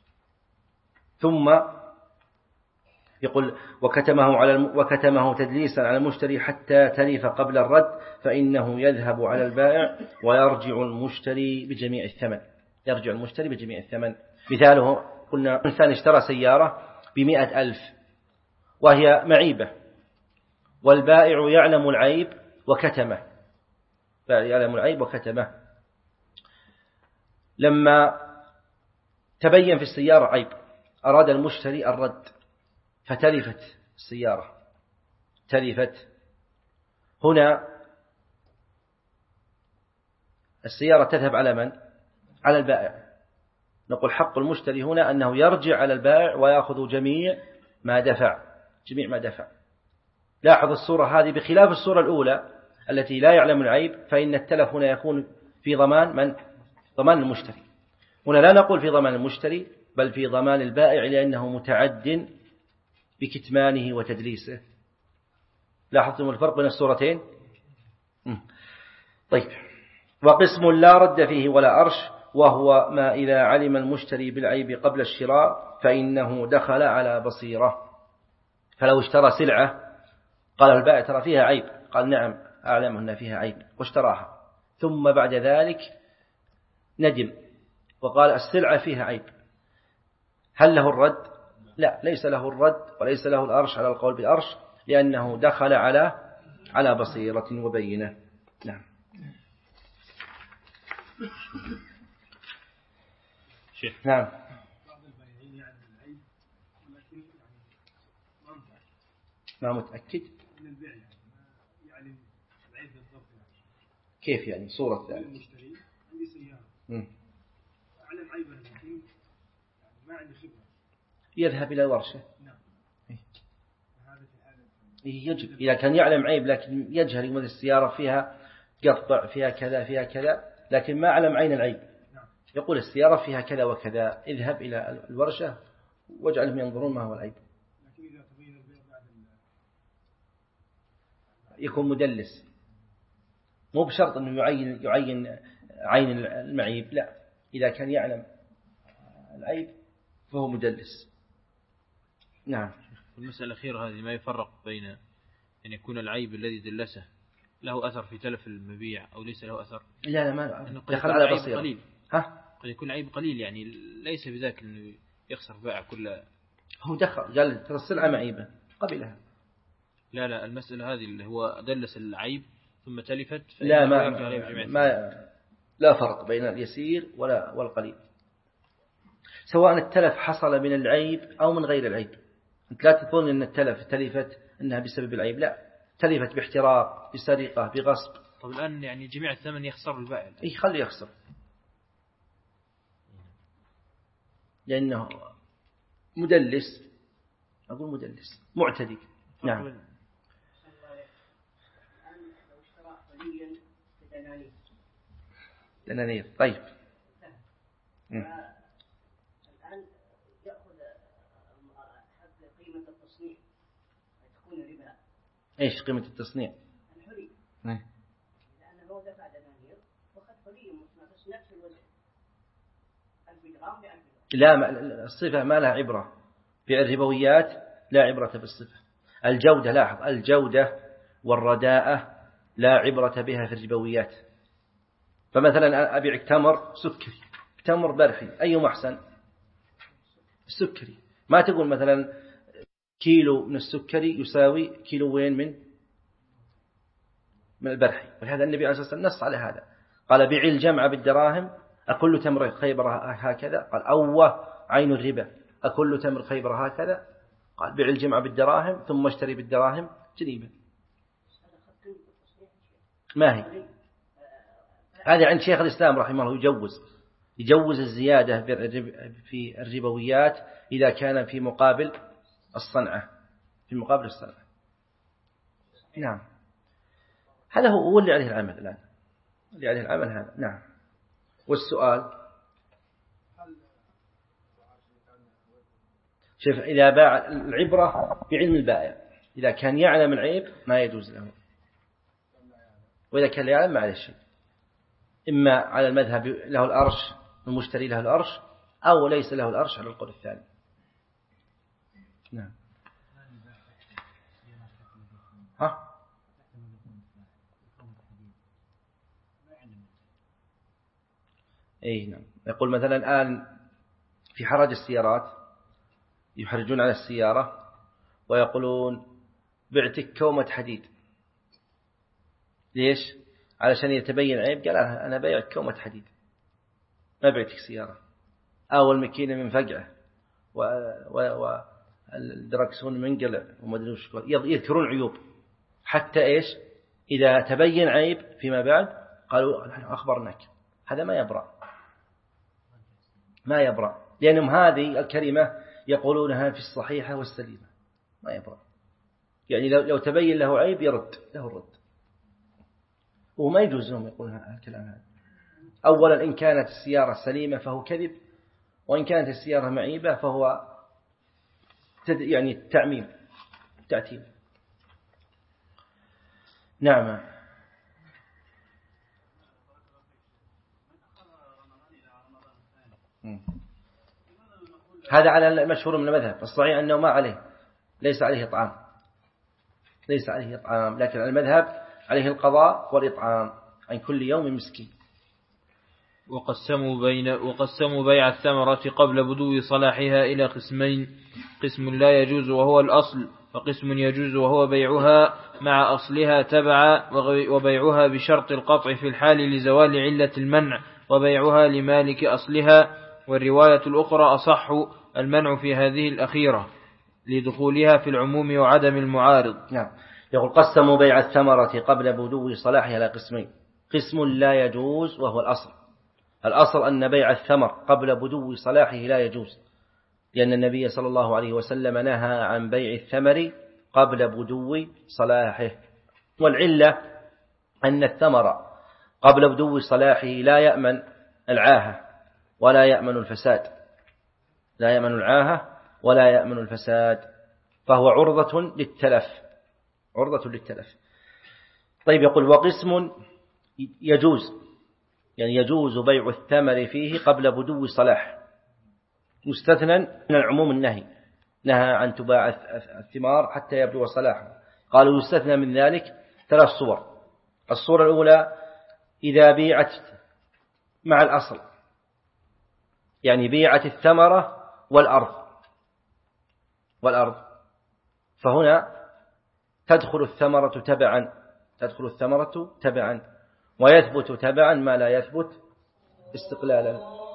ثم يقول وكتمه على الم... وكتمه تدليسا على المشتري حتى تلف قبل الرد، فإنه يذهب على البائع ويرجع المشتري بجميع الثمن يرجع المشتري بجميع الثمن. مثاله قلنا إنسان اشترى سيارة بمئة ألف وهي معيبة والبائع يعلم العيب وكتمه يعلم العيب وكتمه لما تبين في السيارة عيب أراد المشتري الرد فتلفت السيارة تلفت هنا السيارة تذهب على من؟ على البائع. نقول حق المشتري هنا أنه يرجع على البائع ويأخذ جميع ما دفع جميع ما دفع. لاحظ الصورة هذه بخلاف الصورة الأولى التي لا يعلم العيب، فإن التلف هنا يكون في ضمان من؟ ضمان المشتري. هنا لا نقول في ضمان المشتري بل في ضمان البائع لأنه متعد بكتمانه وتدليسه. لاحظتم الفرق بين الصورتين؟ طيب، وقسم لا رد فيه ولا أرش وهو ما إذا علم المشتري بالعيب قبل الشراء فإنه دخل على بصيرة. فلو اشترى سلعة قال البائع ترى فيها عيب، قال نعم أعلم أن فيها عيب واشتراها، ثم بعد ذلك ندم وقال السلعة فيها عيب، هل له الرد؟ لا، ليس له الرد وليس له الأرش على القول بالأرش لأنه دخل على على بصيرة وبينة. نعم. شيخ. نعم. ما متأكد كيف يعني صورة ذلك؟ المشتري عندي سيارة أعلم عيبها لكن ما عندي خبرة يذهب إلى الورشة. نعم. يجب إذا كان يعلم عيب لكن يجهل يقول السيارة فيها قطع فيها كذا فيها كذا لكن ما أعلم عين العيب. يقول السيارة فيها كذا وكذا، اذهب إلى الورشة واجعلهم ينظرون ما هو العيب. يكون مدلس، مو بشرط أنه يعين, يعين عين المعيب، لا، إذا كان يعلم العيب فهو مدلس. نعم. المسألة الأخيرة هذه ما يفرق بين أن يكون العيب الذي دلسه له أثر في تلف المبيع أو ليس له أثر؟ لا لا، ما دخل على بصيرة. قليل. ها؟ قد يكون عيب قليل، يعني ليس بذاك أنه يخسر بائع كل. هو دخل قال ترى السلعة معيبة قبلها. لا لا، المسألة هذه اللي هو دلس العيب ثم تلفت. لا ما, ما لا فرق بين اليسير ولا والقليل، سواء التلف حصل من العيب أو من غير العيب. أنت لا تظن أن التلف تلفت أنها بسبب العيب، لا، تلفت باحتراق، بسرقة، بغصب. طب الآن يعني جميع الثمن يخسر البائع؟ إيه، خلي يخسر، لأنه مدلس، أقول مدلس معتدي. نعم. دنانير. طيب. الآن يأخذ حق قيمة التصنيع تكون ربا. إيش قيمة التصنيع؟ الحلي. نعم. لأنه هو دفع دنانير وأخذ حلي بس نفس الوزن. ألف جرام بألف جرام. لا، الصفة ما لها عبرة في الربويات، لا عبرة بالصفة. الجودة، لاحظ، الجودة والرداءة لا عبرة بها في الربويات. فمثلا أبيع تمر سكري، تمر برحي، أيهما أحسن؟ السكري. ما تقول مثلا كيلو من السكري يساوي كيلوين من من البرحي. ولهذا النبي عليه الصلاة والسلام نص على هذا، قال بيع الجمع بالدراهم، أكل تمر خيبر هكذا؟ قال أوه عين الربا، أكل تمر خيبر هكذا؟ قال بيع الجمع بالدراهم ثم اشتري بالدراهم جنيبا. ما هي هذه عند شيخ الإسلام رحمه الله، يجوز يجوز الزيادة في الربويات إذا كان في مقابل الصنعة، في مقابل الصنعة. نعم، هذا هو اللي عليه العمل الآن، اللي عليه العمل هذا. نعم. والسؤال شوف، إذا باع العبرة بعلم البائع، إذا كان يعلم العيب ما يجوز له، وإذا كان لا يعلم ما عليه شيء. إما على المذهب له الأرش، المشتري له الأرش، أو ليس له الأرش على القول الثاني. نعم. ها؟ أي نعم. يقول مثلا الآن في حرج السيارات يحرجون على السيارة ويقولون بعتك كومة حديد. ليش؟ علشان يتبين عيب، قال أنا بيعك كومة حديد ما بعتك سيارة. أو المكينة من فقعة والدركسون منقلع وما أدري وش، يذكرون عيوب حتى إيش إذا تبين عيب فيما بعد قالوا نحن أخبرناك. هذا ما يبرأ، ما يبرأ، لأنهم هذه الكلمة يقولونها في الصحيحة والسليمة، ما يبرأ. يعني لو تبين له عيب يرد له الرد، وما يجوز لهم يقولون الكلام هذا. أولا إن كانت السيارة سليمة فهو كذب، وإن كانت السيارة معيبة فهو يعني التعميم، التعتيم. نعم. هذا على المشهور من المذهب. الصحيح أنه ما عليه، ليس عليه إطعام، ليس عليه إطعام، لكن المذهب عليه القضاء والإطعام عن كل يوم مسكين. وقسموا بين وقسموا بيع الثمرة قبل بدو صلاحها إلى قسمين: قسم لا يجوز وهو الأصل، وقسم يجوز وهو بيعها مع أصلها تبعا، وبيعها بشرط القطع في الحال لزوال علة المنع، وبيعها لمالك أصلها. والرواية الأخرى أصح، المنع في هذه الأخيرة لدخولها في العموم وعدم المعارض. نعم. يقول قسموا بيع الثمرة قبل بدو صلاحها إلى قسمين: قسم لا يجوز وهو الأصل. الأصل أن بيع الثمر قبل بدو صلاحه لا يجوز، لأن النبي صلى الله عليه وسلم نهى عن بيع الثمر قبل بدو صلاحه. والعلة أن الثمر قبل بدو صلاحه لا يأمن العاهة ولا يأمن الفساد، لا يأمن العاهة ولا يأمن الفساد، فهو عرضة للتلف، عرضة للتلف. طيب، يقول وقسم يجوز، يعني يجوز بيع الثمر فيه قبل بدو صلاح، مستثنى من العموم النهي، نهى عن تباع الثمار حتى يبدو صلاحه. قالوا يستثنى من ذلك ثلاث صور. الصورة الأولى إذا بيعت مع الأصل، يعني بيعت الثمرة والأرض والأرض فهنا تدخل الثمرة تبعا، تدخل الثمرة تبعا، ويثبت تبعا ما لا يثبت استقلالا.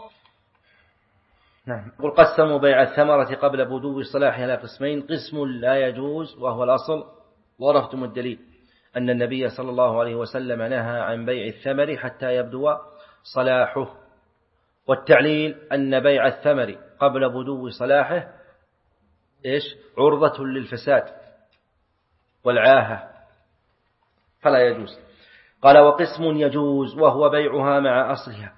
نعم. قل قسموا بيع الثمرة قبل بدو صلاحها إلى قسمين: قسم لا يجوز وهو الأصل، وعرفتم الدليل أن النبي صلى الله عليه وسلم نهى عن بيع الثمر حتى يبدو صلاحه، والتعليل أن بيع الثمر قبل بدو صلاحه إيش؟ عرضة للفساد والعاهة فلا يجوز. قال وقسم يجوز وهو بيعها مع أصلها.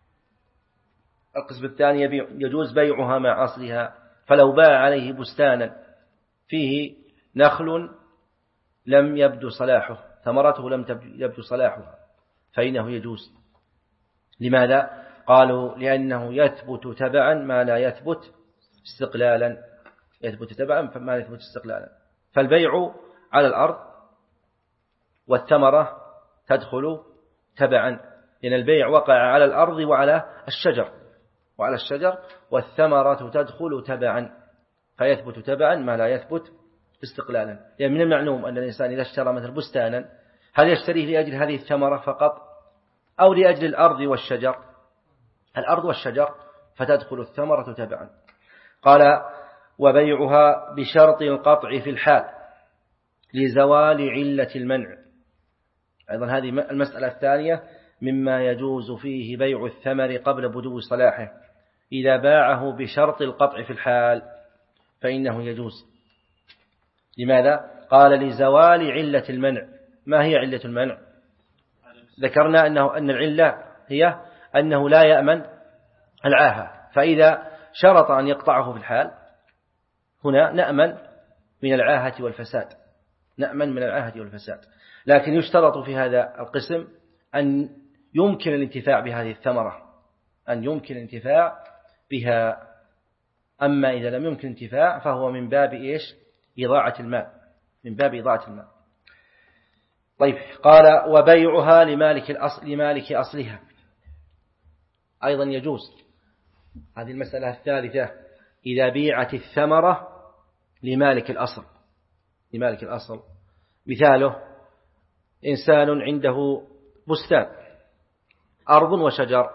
القسم الثاني يجوز بيعها مع أصلها، فلو باع عليه بستانا فيه نخل لم يبدو صلاحه، ثمرته لم يبدو صلاحها، فإنه يجوز. لماذا؟ قالوا لأنه يثبت تبعا ما لا يثبت استقلالا، يثبت تبعا ما لا يثبت استقلالا. فالبيع على الأرض والثمرة تدخل تبعا، لأن البيع وقع على الأرض وعلى الشجر وعلى الشجر والثمرة تدخل تبعا، فيثبت تبعا ما لا يثبت استقلالا. يعني من المعلوم أن الإنسان إذا اشترى مثل بستانا هل يشتريه لأجل هذه الثمرة فقط أو لأجل الأرض والشجر؟ الأرض والشجر، فتدخل الثمرة تبعا. قال وبيعها بشرط القطع في الحال لزوال علة المنع. أيضا هذه المسألة الثانية مما يجوز فيه بيع الثمر قبل بدو صلاحه، إذا باعه بشرط القطع في الحال فإنه يجوز. لماذا؟ قال لزوال علة المنع. ما هي علة المنع؟ ذكرنا أنه أن العلة هي أنه لا يأمن العاهة، فإذا شرط أن يقطعه في الحال هنا نأمن من العاهة والفساد، نأمن من العاهة والفساد. لكن يشترط في هذا القسم أن يمكن الانتفاع بهذه الثمرة، أن يمكن الانتفاع بها. أما إذا لم يمكن الانتفاع فهو من باب إيش؟ إضاعة المال، من باب إضاعة المال. طيب، قال وبيعها لمالك الأصل لمالك أصلها أيضا يجوز. هذه المسألة الثالثة، إذا بيعت الثمرة لمالك الأصل، لمالك الأصل. مثاله إنسان عنده بستان أرض وشجر،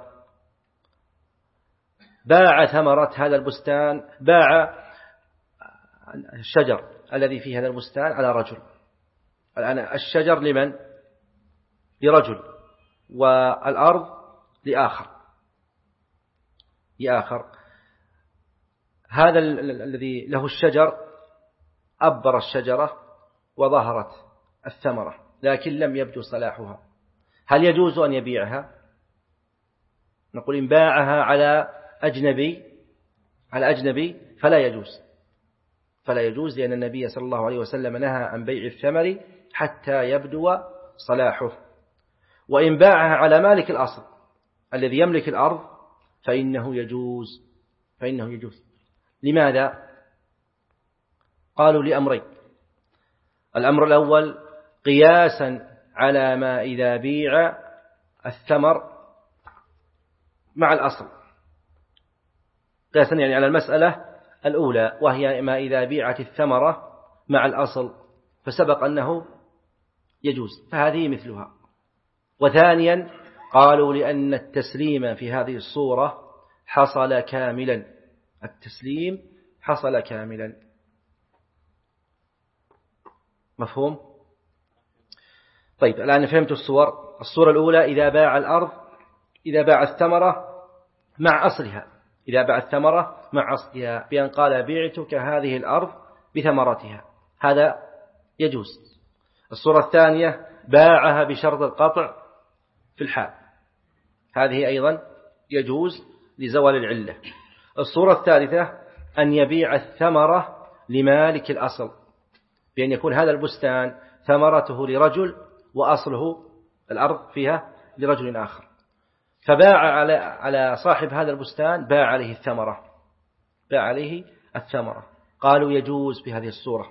باع ثمرة هذا البستان، باع الشجر الذي في هذا البستان على رجل. الآن الشجر لمن؟ لرجل، والأرض لآخر لآخر هذا الذي له الشجر أبر الشجرة وظهرت الثمرة لكن لم يبدو صلاحها، هل يجوز أن يبيعها؟ نقول إن باعها على أجنبي على أجنبي فلا يجوز، فلا يجوز، لأن النبي صلى الله عليه وسلم نهى عن بيع الثمر حتى يبدو صلاحه. وإن باعها على مالك الأصل الذي يملك الأرض فإنه يجوز، فإنه يجوز. لماذا؟ قالوا لأمرين: الأمر الأول قياسا على ما إذا بيع الثمر مع الأصل، قياسا يعني على المسألة الأولى وهي ما إذا بيعت الثمرة مع الأصل فسبق أنه يجوز، فهذه مثلها. وثانيا قالوا لأن التسليم في هذه الصورة حصل كاملا، التسليم حصل كاملا. مفهوم؟ طيب، الآن فهمت الصور. الصورة الأولى إذا باع الأرض، إذا باع الثمرة مع أصلها، إذا باع الثمرة مع أصلها بأن قال بعتك هذه الأرض بثمرتها، هذا يجوز. الصورة الثانية باعها بشرط القطع في الحال، هذه أيضا يجوز لزوال العلة. الصورة الثالثة أن يبيع الثمرة لمالك الأصل، بأن يكون هذا البستان ثمرته لرجل وأصله الأرض فيها لرجل آخر، فباع على على صاحب هذا البستان، باع عليه الثمرة باع عليه الثمرة قالوا يجوز بهذه الصورة.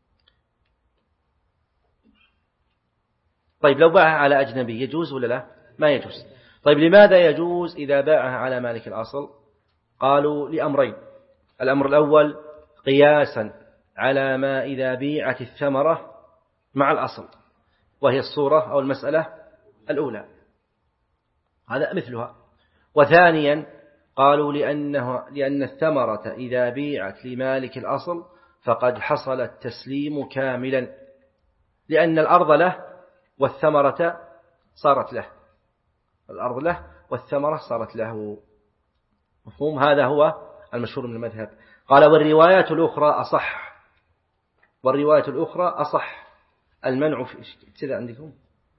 طيب لو باعها على أجنبي يجوز ولا لا؟ ما يجوز. طيب لماذا يجوز إذا باعها على مالك الأصل؟ قالوا لأمرين. الأمر الأول قياسا على ما إذا بيعت الثمرة مع الأصل، وهي الصورة أو المسألة الأولى، هذا مثلها. وثانيا قالوا لأنه لأن الثمرة إذا بيعت لمالك الأصل فقد حصل التسليم كاملا، لأن الأرض له والثمرة صارت له، الأرض له والثمرة صارت له. مفهوم؟ هذا هو المشهور من المذهب. قال والروايات الأخرى أصح، والرواية الأخرى أصح المنع في كذا عندكم،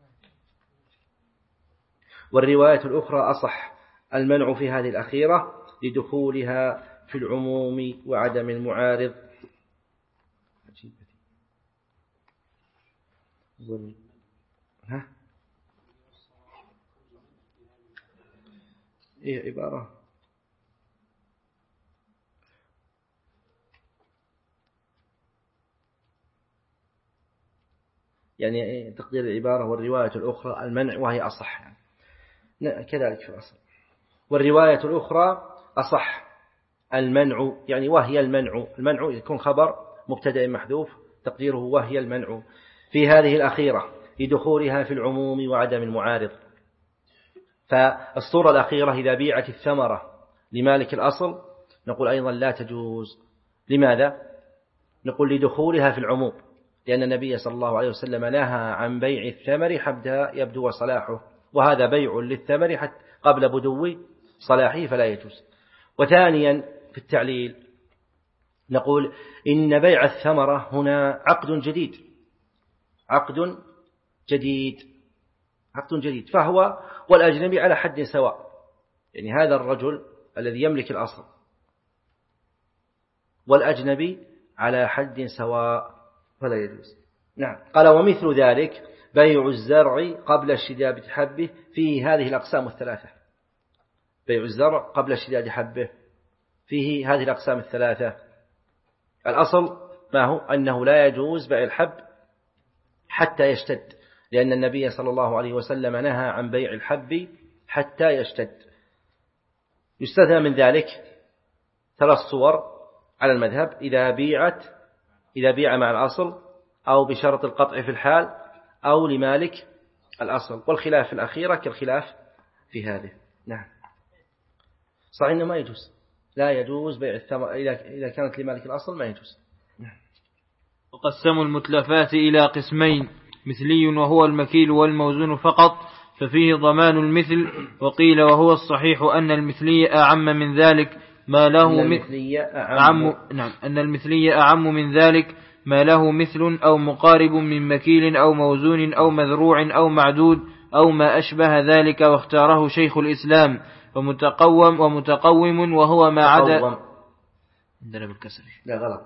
والرواية الأخرى أصح المنع في هذه الأخيرة لدخولها في العموم وعدم المعارض. ها إيه عبارة يعني تقدير العبارة والرواية الأخرى المنع وهي أصح، يعني كذلك في الأصل. والرواية الأخرى أصح المنع، يعني وهي المنع، المنع يكون خبر مبتدأ محذوف تقديره وهي المنع في هذه الأخيرة لدخولها في العموم وعدم المعارض. فالصورة الأخيرة إذا بيعت الثمرة لمالك الأصل نقول أيضا لا تجوز. لماذا؟ نقول لدخولها في العموم، لأن النبي صلى الله عليه وسلم نهى عن بيع الثمر حتى يبدو صلاحه، وهذا بيع للثمر حتى قبل بدو صلاحه فلا يجوز. وثانيا في التعليل نقول إن بيع الثمرة هنا عقد جديد، عقد جديد عقد جديد فهو والأجنبي على حد سواء، يعني هذا الرجل الذي يملك الأصل والأجنبي على حد سواء فلا يجوز. نعم. قال ومثل ذلك بيع الزرع قبل اشتداد حبه فيه هذه الأقسام الثلاثة. بيع الزرع قبل اشتداد حبه فيه هذه الأقسام الثلاثة. الأصل ما هو؟ أنه لا يجوز بيع الحب حتى يشتد، لأن النبي صلى الله عليه وسلم نهى عن بيع الحب حتى يشتد. يستثنى من ذلك ثلاث صور على المذهب: إذا بيعت إذا بيع مع الأصل، أو بشرط القطع في الحال، أو لمالك الأصل. والخلاف الأخيرة كالخلاف في هذه. نعم. صحيح إنه ما يجوز، لا يجوز بيع الثمر إذا كانت لمالك الأصل ما يجوز. نعم. وقسموا المتلفات إلى قسمين: مثلي وهو المكيل والموزون فقط ففيه ضمان المثل، وقيل وهو الصحيح أن المثلي أعم من ذلك ما له مثل أعم نعم أن المثلي أعم من ذلك ما له مثل أو مقارب من مكيل أو موزون أو مذروع أو معدود أو ما أشبه ذلك، واختاره شيخ الإسلام. ومتقوم ومتقوم وهو ما عدا عندنا بالكسر لا غلط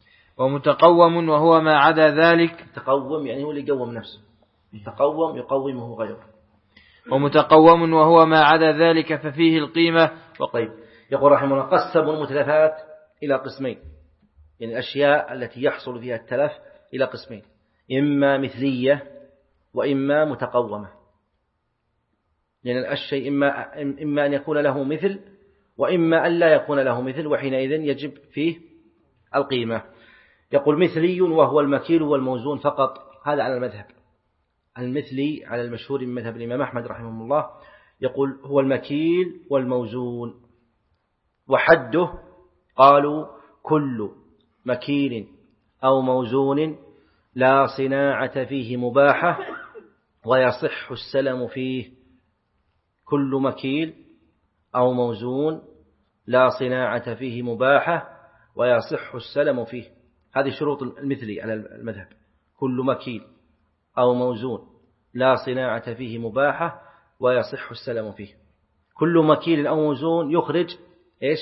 ومتقوم وهو ما عدا ذلك. تقوم يعني هو اللي يقوم نفسه، تقوم يقومه غيره. ومتقوم وهو ما عدا ذلك ففيه القيمة. طيب. يقول رحمه الله: قسموا المتلفات إلى قسمين، يعني الأشياء التي يحصل فيها التلف إلى قسمين: إما مثلية وإما متقومة. لأن يعني الشيء إما, إما أن يكون له مثل وإما أن لا يكون له مثل، وحينئذ يجب فيه القيمة. يقول مثلي وهو المكيل والموزون فقط، هذا على المذهب المثلي على المشهور من مذهب الإمام أحمد رحمه الله. يقول هو المكيل والموزون، وحده قالوا كل مكيل أو موزون لا صناعة فيه مباحة ويصح السلم فيه. كل مكيل أو موزون لا صناعة فيه مباحة ويصح السلم فيه، هذه شروط المثلي على المذهب: كل مكيل أو موزون لا صناعة فيه مباحة ويصح السلم فيه. كل مكيل أو موزون يخرج إيش؟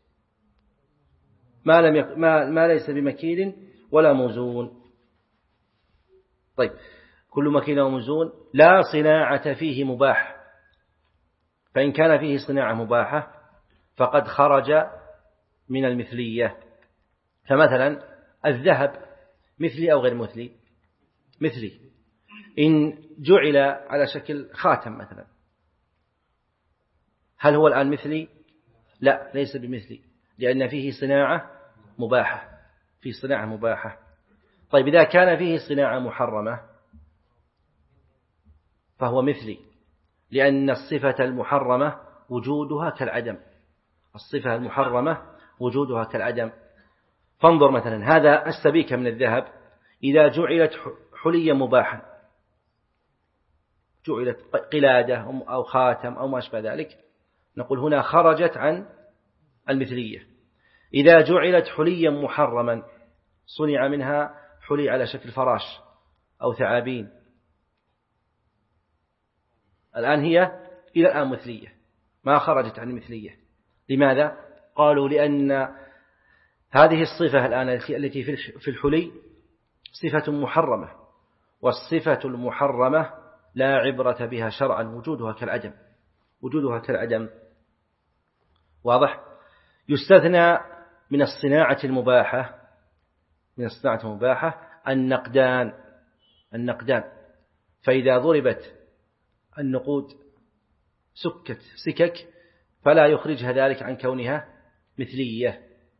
ما, لم يك... ما... ما ليس بمكيل ولا موزون. طيب كل مكيل أو موزون لا صناعة فيه مباح، فإن كان فيه صناعة مباحة فقد خرج من المثلية. فمثلا الذهب مثلي أو غير مثلي؟ مثلي. إن جعل على شكل خاتم مثلا هل هو الآن مثلي؟ لا، ليس بمثلي، لأن فيه صناعة مباحة، فيه صناعة مباحة. طيب إذا كان فيه صناعة محرمة فهو مثلي، لأن الصفة المحرمة وجودها كالعدم، الصفة المحرمة وجودها كالعدم. فانظر مثلا هذا السبيكة من الذهب إذا جعلت حليا مباحا، جعلت قلادة أو خاتم أو ما أشبه ذلك، نقول هنا خرجت عن المثلية. إذا جعلت حليا محرما، صنع منها حلي على شكل فراش أو ثعابين، الآن هي إلى الآن مثلية، ما خرجت عن المثلية. لماذا؟ قالوا لأن هذه الصفة الآن التي في الحلي صفة محرمة، والصفة المحرمة لا عبرة بها شرعا، وجودها كالعدم، وجودها كالعدم. واضح؟ يستثنى من الصناعة المباحة، من الصناعة المباحة النقدان، النقدان. فإذا ضربت النقود سكت سكك فلا يخرجها ذلك عن كونها مثلية،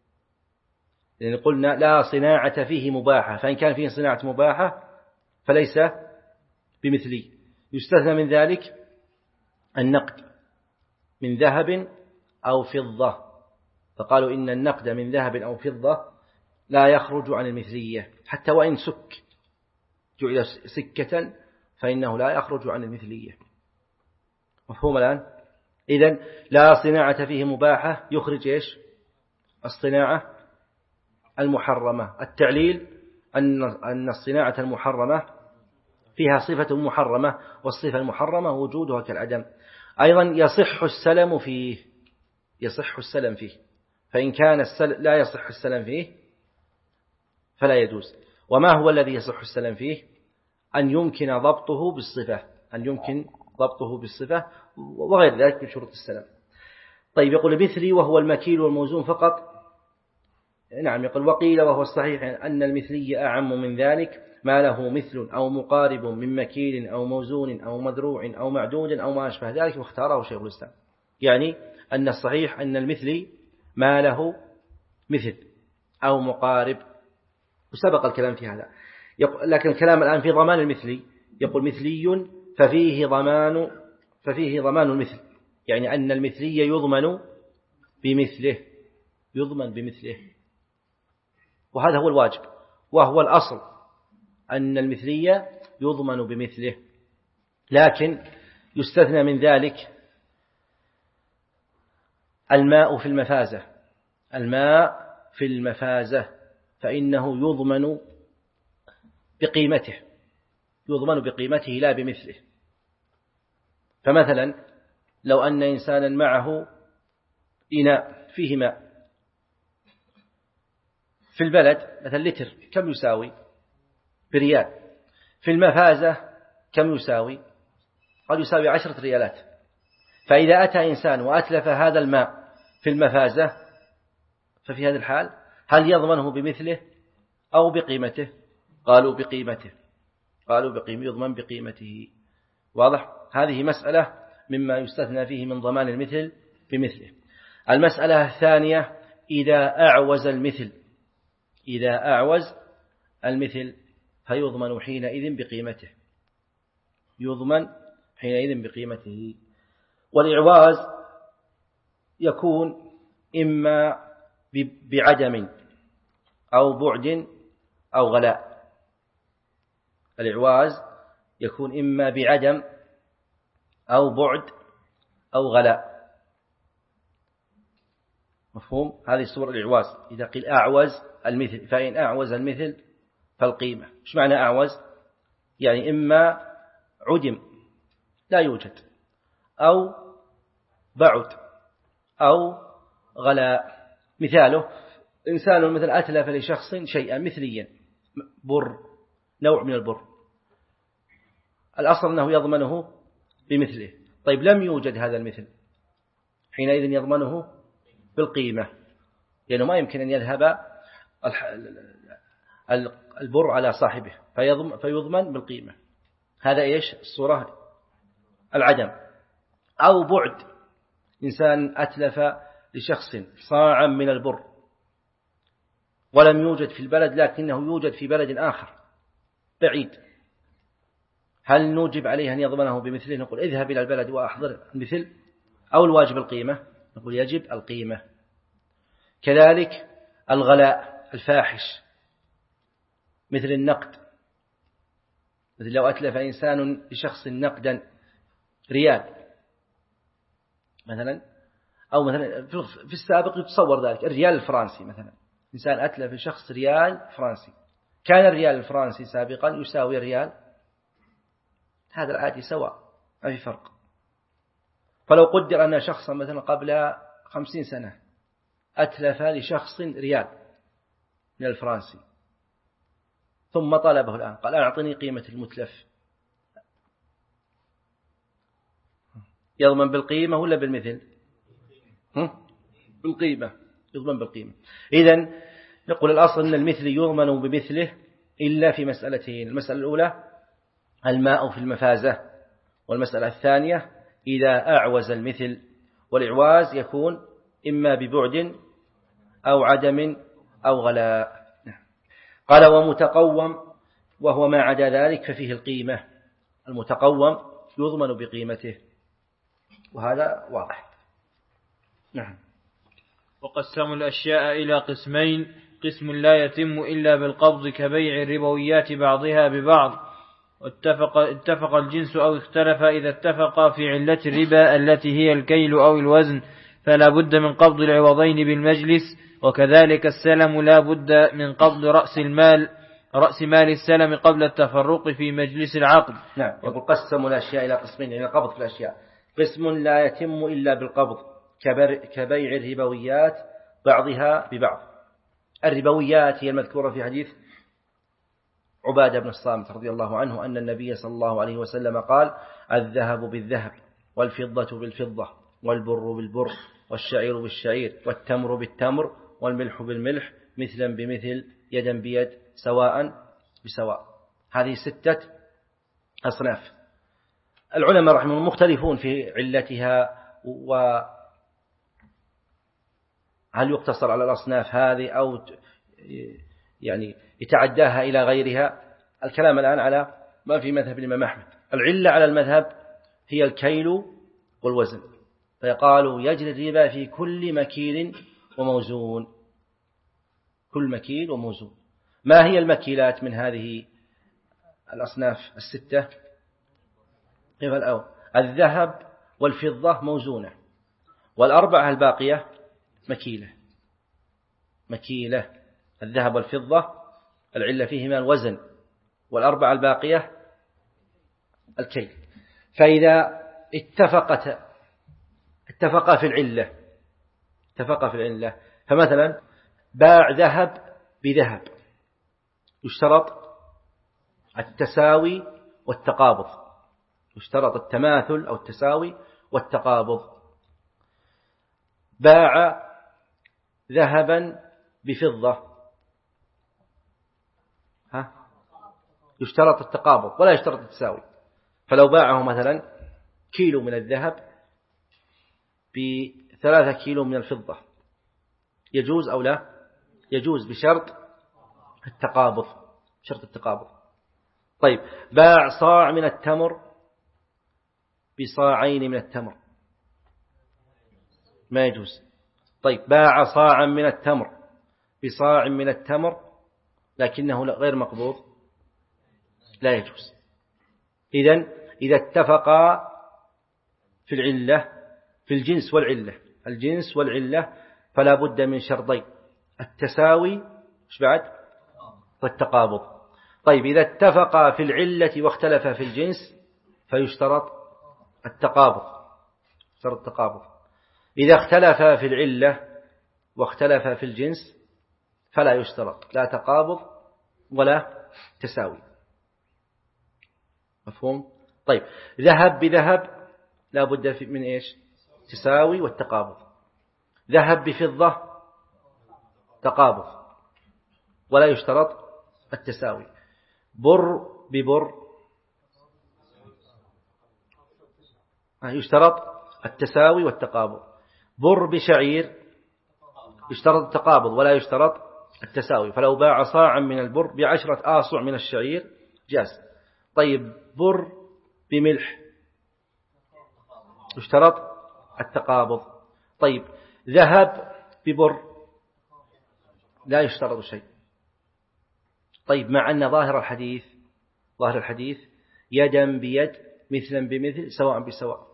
لأن قلنا لا صناعة فيه مباحة، فإن كان فيه صناعة مباحة فليس بمثلي. يستثنى من ذلك النقد من ذهب أو فضة، فقالوا إن النقد من ذهب أو فضة لا يخرج عن المثلية، حتى وإن سك جعل سكة فإنه لا يخرج عن المثلية. مفهوم الآن؟ إذن لا صناعة فيه مباحة يخرج إيش؟ الصناعة المحرمة. التعليل أن أن الصناعة المحرمة فيها صفة محرمة، والصفة المحرمة وجودها كالعدم. أيضا يصح السلم فيه، يصح السلم فيه، فإن كان السلم لا يصح السلم فيه فلا يجوز. وما هو الذي يصح السلم فيه؟ أن يمكن ضبطه بالصفة، أن يمكن ضبطه بالصفة وغير ذلك من شروط السلم. طيب يقول مثلي وهو المكيل والموزون فقط. نعم، يقول وقيل وهو الصحيح أن المثلي أعم من ذلك، ما له مثل أو مقارب من مكيل أو موزون أو مدروع أو معدود أو ما أشبه ذلك، واختاره شيخ الإسلام. يعني أن الصحيح أن المثلي ما له مثل أو مقارب، وسبق الكلام في هذا. لكن الكلام الآن في ضمان المثلي. يقول مثلي ففيه ضمان ففيه ضمان المثل، يعني أن المثلي يضمن بمثله، يضمن بمثله، وهذا هو الواجب وهو الأصل أن المثلي يضمن بمثله. لكن يستثنى من ذلك الماء في المفازة، الماء في المفازة فإنه يضمن بقيمته، يضمن بقيمته لا بمثله. فمثلا لو أن إنسانا معه إناء فيه ماء في البلد مثلا لتر كم يساوي؟ بريال. في المفازة كم يساوي؟ قد يساوي عشرة ريالات. فإذا أتى إنسان وأتلف هذا الماء في المفازة ففي هذا الحال هل يضمنه بمثله أو بقيمته؟ قالوا بقيمته، قالوا بقيمته، يضمن بقيمته. واضح؟ هذه مسألة مما يستثنى فيه من ضمان المثل بمثله. المسألة الثانية إذا أعوز المثل، إذا أعوز المثل فيضمن حينئذ بقيمته، يضمن حينئذ بقيمته. والإعواز يكون إما بعدم أو بعد أو غلاء. الإعواز يكون إما بعدم أو بعد أو غلاء. مفهوم؟ هذه صورة الإعواز. إذا قيل أعوز المثل، فإن أعوز المثل فالقيمة. إيش معنى أعوز؟ يعني إما عدم لا يوجد، أو بعد أو غلاء. مثاله إنسان مثل أتلف لشخص شيئا مثليا، بر، نوع من البر، الأصل أنه يضمنه بمثله. طيب لم يوجد هذا المثل، حينئذ يضمنه بالقيمة، لأنه ما يمكن أن يذهب البر على صاحبه فيضمن بالقيمة. هذا إيش الصورة؟ العدم. أو بعد، إنسان أتلف لشخص صاعا من البر ولم يوجد في البلد لكنه يوجد في بلد آخر بعيد، هل نوجب عليه أن يضمنه بمثله؟ نقول اذهب إلى البلد وأحضر المثل، أو الواجب القيمة؟ نقول يجب القيمة. كذلك الغلاء الفاحش مثل النقد، مثل لو أتلف إنسان لشخص نقدا ريال مثلا، أو مثلا في السابق يتصور ذلك الريال الفرنسي مثلا، إنسان أتلف لشخص ريال فرنسي، كان الريال الفرنسي سابقا يساوي ريال هذا العادي سواء، ما في فرق. فلو قدر أن شخصا مثلا قبل خمسين سنة أتلف لشخص ريال من الفرنسي ثم طلبه الآن قال أعطني قيمة المتلف، يضمن بالقيمة ولا بالمثل؟ بالقيمة، يضمن بالقيمة. إذن نقول الأصل أن المثل يضمن بمثله إلا في مسألتين: المسألة الأولى الماء في المفازة، والمسألة الثانية إذا أعوز المثل، والإعواز يكون إما ببعد أو عدم أو غلاء. قال ومتقوم وهو ما عدا ذلك ففيه القيمة، المتقوم يضمن بقيمته، وهذا واضح. نعم. وقسموا الأشياء إلى قسمين: قسم لا يتم إلا بالقبض كبيع الربويات بعضها ببعض، واتفق اتفق الجنس أو اختلف. إذا اتفق في علة الربا التي هي الكيل أو الوزن فلا بد من قبض العوضين بالمجلس، وكذلك السلم لا بد من قبض رأس المال رأس مال السلم قبل التفرق في مجلس العقد. نعم. يقول قسموا الأشياء إلى قسمين، يعني القبض في الأشياء: قسم لا يتم إلا بالقبض كبيع الربويات بعضها ببعض. الربويات هي المذكورة في حديث عبادة بن الصامت رضي الله عنه أن النبي صلى الله عليه وسلم قال: الذهب بالذهب والفضة بالفضة والبر بالبر والشعير بالشعير والتمر بالتمر والملح بالملح مثلا بمثل يدا بيد سواء بسواء. هذه ستة أصناف. العلماء رحمهم الله مختلفون في علتها، وهل يقتصر على الأصناف هذه أو يعني يتعداها إلى غيرها. الكلام الآن على ما في مذهب الإمام أحمد. العلة على المذهب هي الكيل والوزن، فيقالوا يجري الربا في كل مكيل وموزون، كل مكيل وموزون. ما هي المكيلات من هذه الأصناف الستة؟ كيف الأول؟ الذهب والفضة موزونة، والأربعة الباقية مكيلة. مكيلة الذهب والفضة العلة فيهما الوزن، والأربعة الباقية الكيل. فإذا اتفقت اتفقا في العلة اتفقا في العلة فمثلا باع ذهب بذهب يشترط التساوي والتقابض، يشترط التماثل أو التساوي والتقابض. باع ذهبا بفضة ها يشترط التقابض ولا يشترط التساوي. فلو باعه مثلا كيلو من الذهب بثلاثة كيلو من الفضة يجوز أو لا؟ يجوز بشرط التقابض، شرط التقابض. طيب باع صاع من التمر بصاعين من التمر ما يجوز. طيب باع صاعا من التمر بصاع من التمر لكنه غير مقبوض لا يجوز. إذن إذا اتفقا في العلة في الجنس والعلة الجنس والعلة فلا بد من شرطين: التساوي إيش بعد؟ والتقابض. طيب إذا اتفقا في العلة واختلفا في الجنس فيشترط التقابض. اشترط التقابض. إذا اختلف في العلة واختلف في الجنس فلا يشترط لا تقابض ولا تساوي. مفهوم؟ طيب ذهب بذهب لا بد من إيش؟ تساوي والتقابض. ذهب بفضة تقابض ولا يشترط التساوي. بر ببر يشترط التساوي والتقابض. بر بشعير يشترط التقابض ولا يشترط التساوي. فلو باع صاعا من البر بعشرة آصع من الشعير جاز. طيب بر بملح يشترط التقابض. طيب ذهب ببر لا يشترط شيء. طيب مع أن ظاهر الحديث ظاهر الحديث يدا بيد مثلا بمثل سواء بسواء،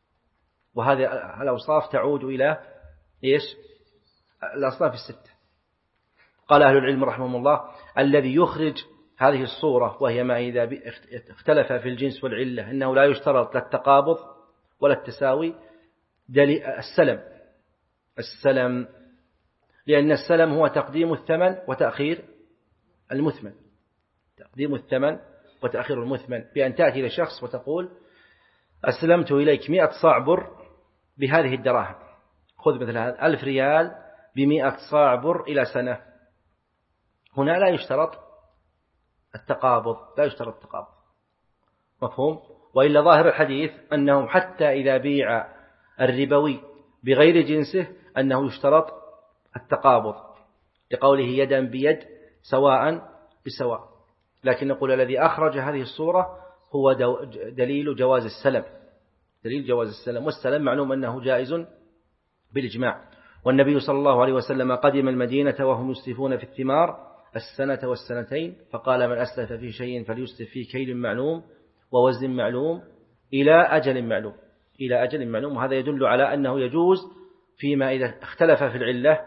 وهذه الأوصاف تعود إلى إيش؟ الأصناف الستة. قال أهل العلم رحمهم الله الذي يخرج هذه الصورة وهي ما إذا اختلف في الجنس والعلة أنه لا يشترط لا التقابض ولا التساوي السلم. السلم لأن السلم هو تقديم الثمن وتأخير المثمن. تقديم الثمن وتأخير المثمن بأن تأتي لشخص وتقول أسلمت إليك مئة صاع بر بهذه الدراهم، خذ مثل هذا ألف ريال بمئة صاع بر إلى سنة. هنا لا يشترط التقابض لا يشترط التقابض. مفهوم؟ وإلا ظاهر الحديث أنه حتى إذا بيع الربوي بغير جنسه أنه يشترط التقابض لقوله يدا بيد سواء بسواء. لكن نقول الذي أخرج هذه الصورة هو دليل جواز السلم. دليل جواز السلم. والسلم معلوم أنه جائز بالإجماع. والنبي صلى الله عليه وسلم قدم المدينة وهم يسلفون في الثمار السنة والسنتين، فقال من أسلف في شيء فليسلف فيه كيل معلوم ووزن معلوم إلى أجل معلوم إلى أجل معلوم. وهذا يدل على أنه يجوز فيما إذا اختلف في العلة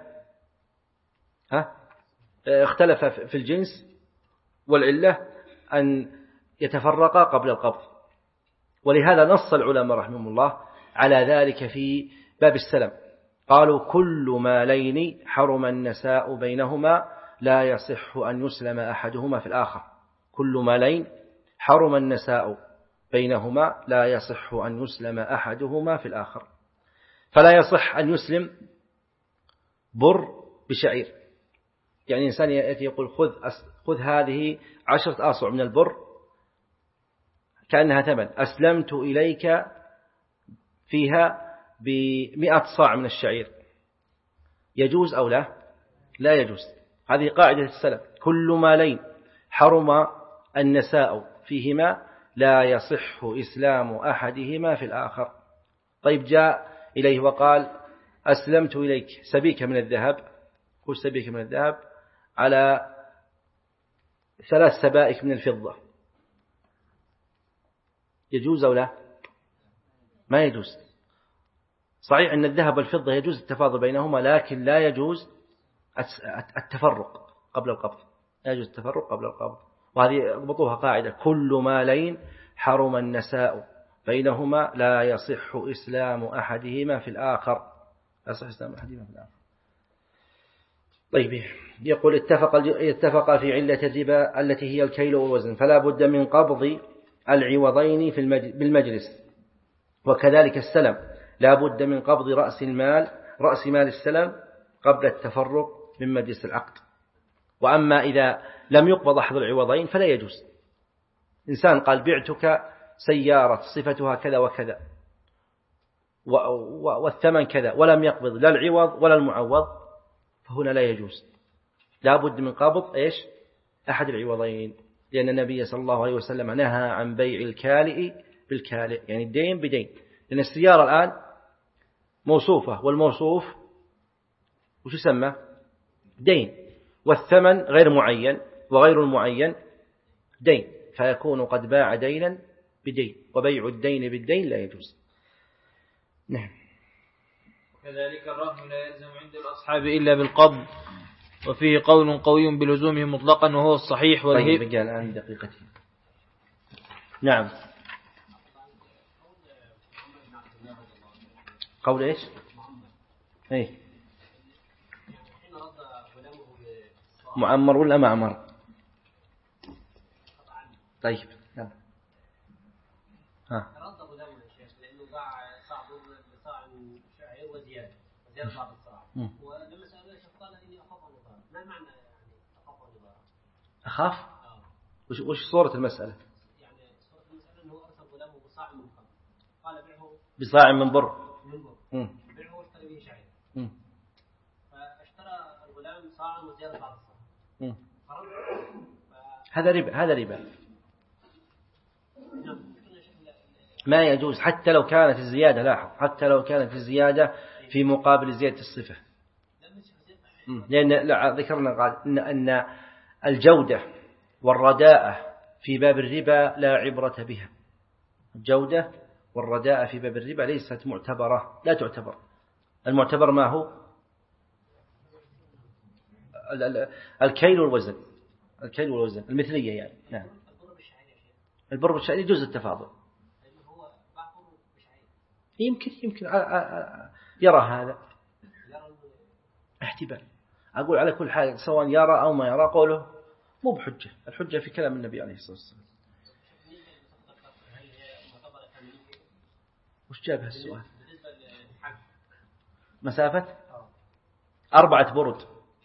ها اختلف في الجنس والعلة أن يتفرقا قبل القبض. ولهذا نص العلماء رحمهم الله على ذلك في باب السلم. قالوا كل مالين حرم النساء بينهما لا يصح أن يسلم أحدهما في الآخر. كل مالين حرم النساء بينهما لا يصح أن يسلم أحدهما في الآخر. فلا يصح أن يسلم بر بشعير. يعني إنسان يأتي يقول خذ, خذ هذه عشرة آصع من البر كأنها ثمن، أسلمت إليك فيها بمئة صاع من الشعير، يجوز أو لا؟ لا يجوز. هذه قاعدة السلف. كل مالين حرم النساء فيهما لا يصح إسلام أحدهما في الآخر. طيب جاء إليه وقال أسلمت إليك سبيك من الذهب، كل سبيك من الذهب على ثلاث سبائك من الفضة، يجوز أو لا؟ ما يجوز. صحيح أن الذهب والفضة يجوز التفاضل بينهما، لكن لا يجوز التفرق قبل القبض. لا يجوز التفرق قبل القبض. وهذه اضبطوها قاعدة: كل مالين حرم النساء بينهما لا يصح إسلام أحدهما في الآخر. لا يصح إسلام أحدهما في الآخر. طيب يقول اتفق اتفق في علة الربا التي هي الكيل والوزن، فلا بد من قبض العوضين في بالمجلس. وكذلك السلم لا بد من قبض رأس المال رأس مال السلم قبل التفرق من مجلس العقد. وأما إذا لم يقبض أحد العوضين فلا يجوز. إنسان قال بعتك سيارة صفتها كذا وكذا والثمن كذا ولم يقبض لا العوض ولا المعوض، فهنا لا يجوز. لا بد من قبض إيش؟ أحد العوضين، لأن النبي صلى الله عليه وسلم نهى عن بيع الكالئ بالكالئ، يعني الدين بدين. لأن السيارة الآن موصوفة، والموصوف وش يسمى؟ دين، والثمن غير معين، وغير المعين دين، فيكون قد باع دينا بدين، وبيع الدين بالدين لا يجوز. نعم. كذلك الرهن لا يلزم عند الأصحاب إلا بالقبض، وفيه قول قوي بلزومه مطلقا وهو الصحيح. طيب بقى الآن دقيقتين. نعم. قول إيش؟ إيه معمر ولا معمر؟ طيب نعم. ها رد غلامه يا شيخ لأنه باع صاع بر بصاع شعير وزيادة وزيادة بعض الصاع ولما سأله الشيخ قال إني أخاف النظارة. ما معنى يعني أخاف النظارة؟ أخاف؟ آه. وش وش صورة المسألة؟ يعني صورة المسألة أنه أرسل غلامه بصاع من خمر قال بيعه بصاع من بر من بر بيعه واشتري به شعير فاشترى الغلام صاعا وزيادة بعض الصاع هذا ربا هذا ربا ما يجوز حتى لو كانت الزيادة لاحظ حتى لو كانت الزيادة في مقابل زيادة الصفة لأن ذكرنا قال إن, أن الجودة والرداءة في باب الربا لا عبرة بها. الجودة والرداءة في باب الربا ليست معتبرة لا تعتبر. المعتبر ما هو الكيل والوزن الكيل والوزن المثلية يعني نعم. البر بالشعير يجوز التفاضل يمكن يمكن يرى هذا احتمال. أقول على كل حال سواء يرى أو ما يرى قوله مو بحجة. الحجة في كلام النبي عليه الصلاة والسلام. وش جاب هالسؤال؟ مسافة أربعة برد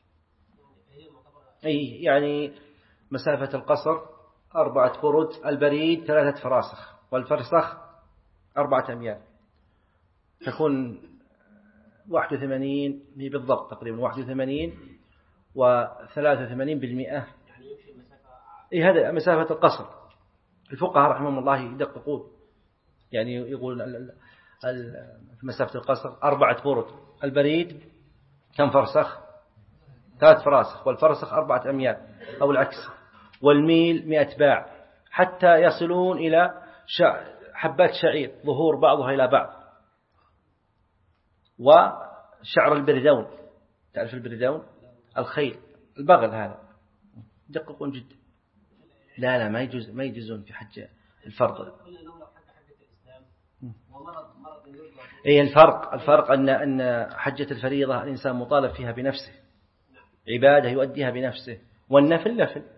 أي يعني مسافة القصر أربعة برد البريد ثلاثة فراسخ والفرسخ أربعة أميال تكون واحد وثمانين بالضبط تقريبا واحد وثمانين وثلاثة وثمانين بالمئة. إيه هذا مسافة القصر. الفقهاء رحمهم الله يدققون يعني يقول مسافة القصر أربعة برد البريد كم فرسخ ثلاث فراسخ والفرسخ أربعة أميال أو العكس والميل مئة باع حتى يصلون إلى حبات شعير ظهور بعضها إلى بعض. وشعر البردون تعرف البردون الخيل البغل هذا دققون جدا. لا لا ما يجوز ما يجوزون في حج الفرض. أي الفرق الفرق أن أن حجة الفريضة الإنسان مطالب فيها بنفسه عبادة يؤديها بنفسه والنفل نفل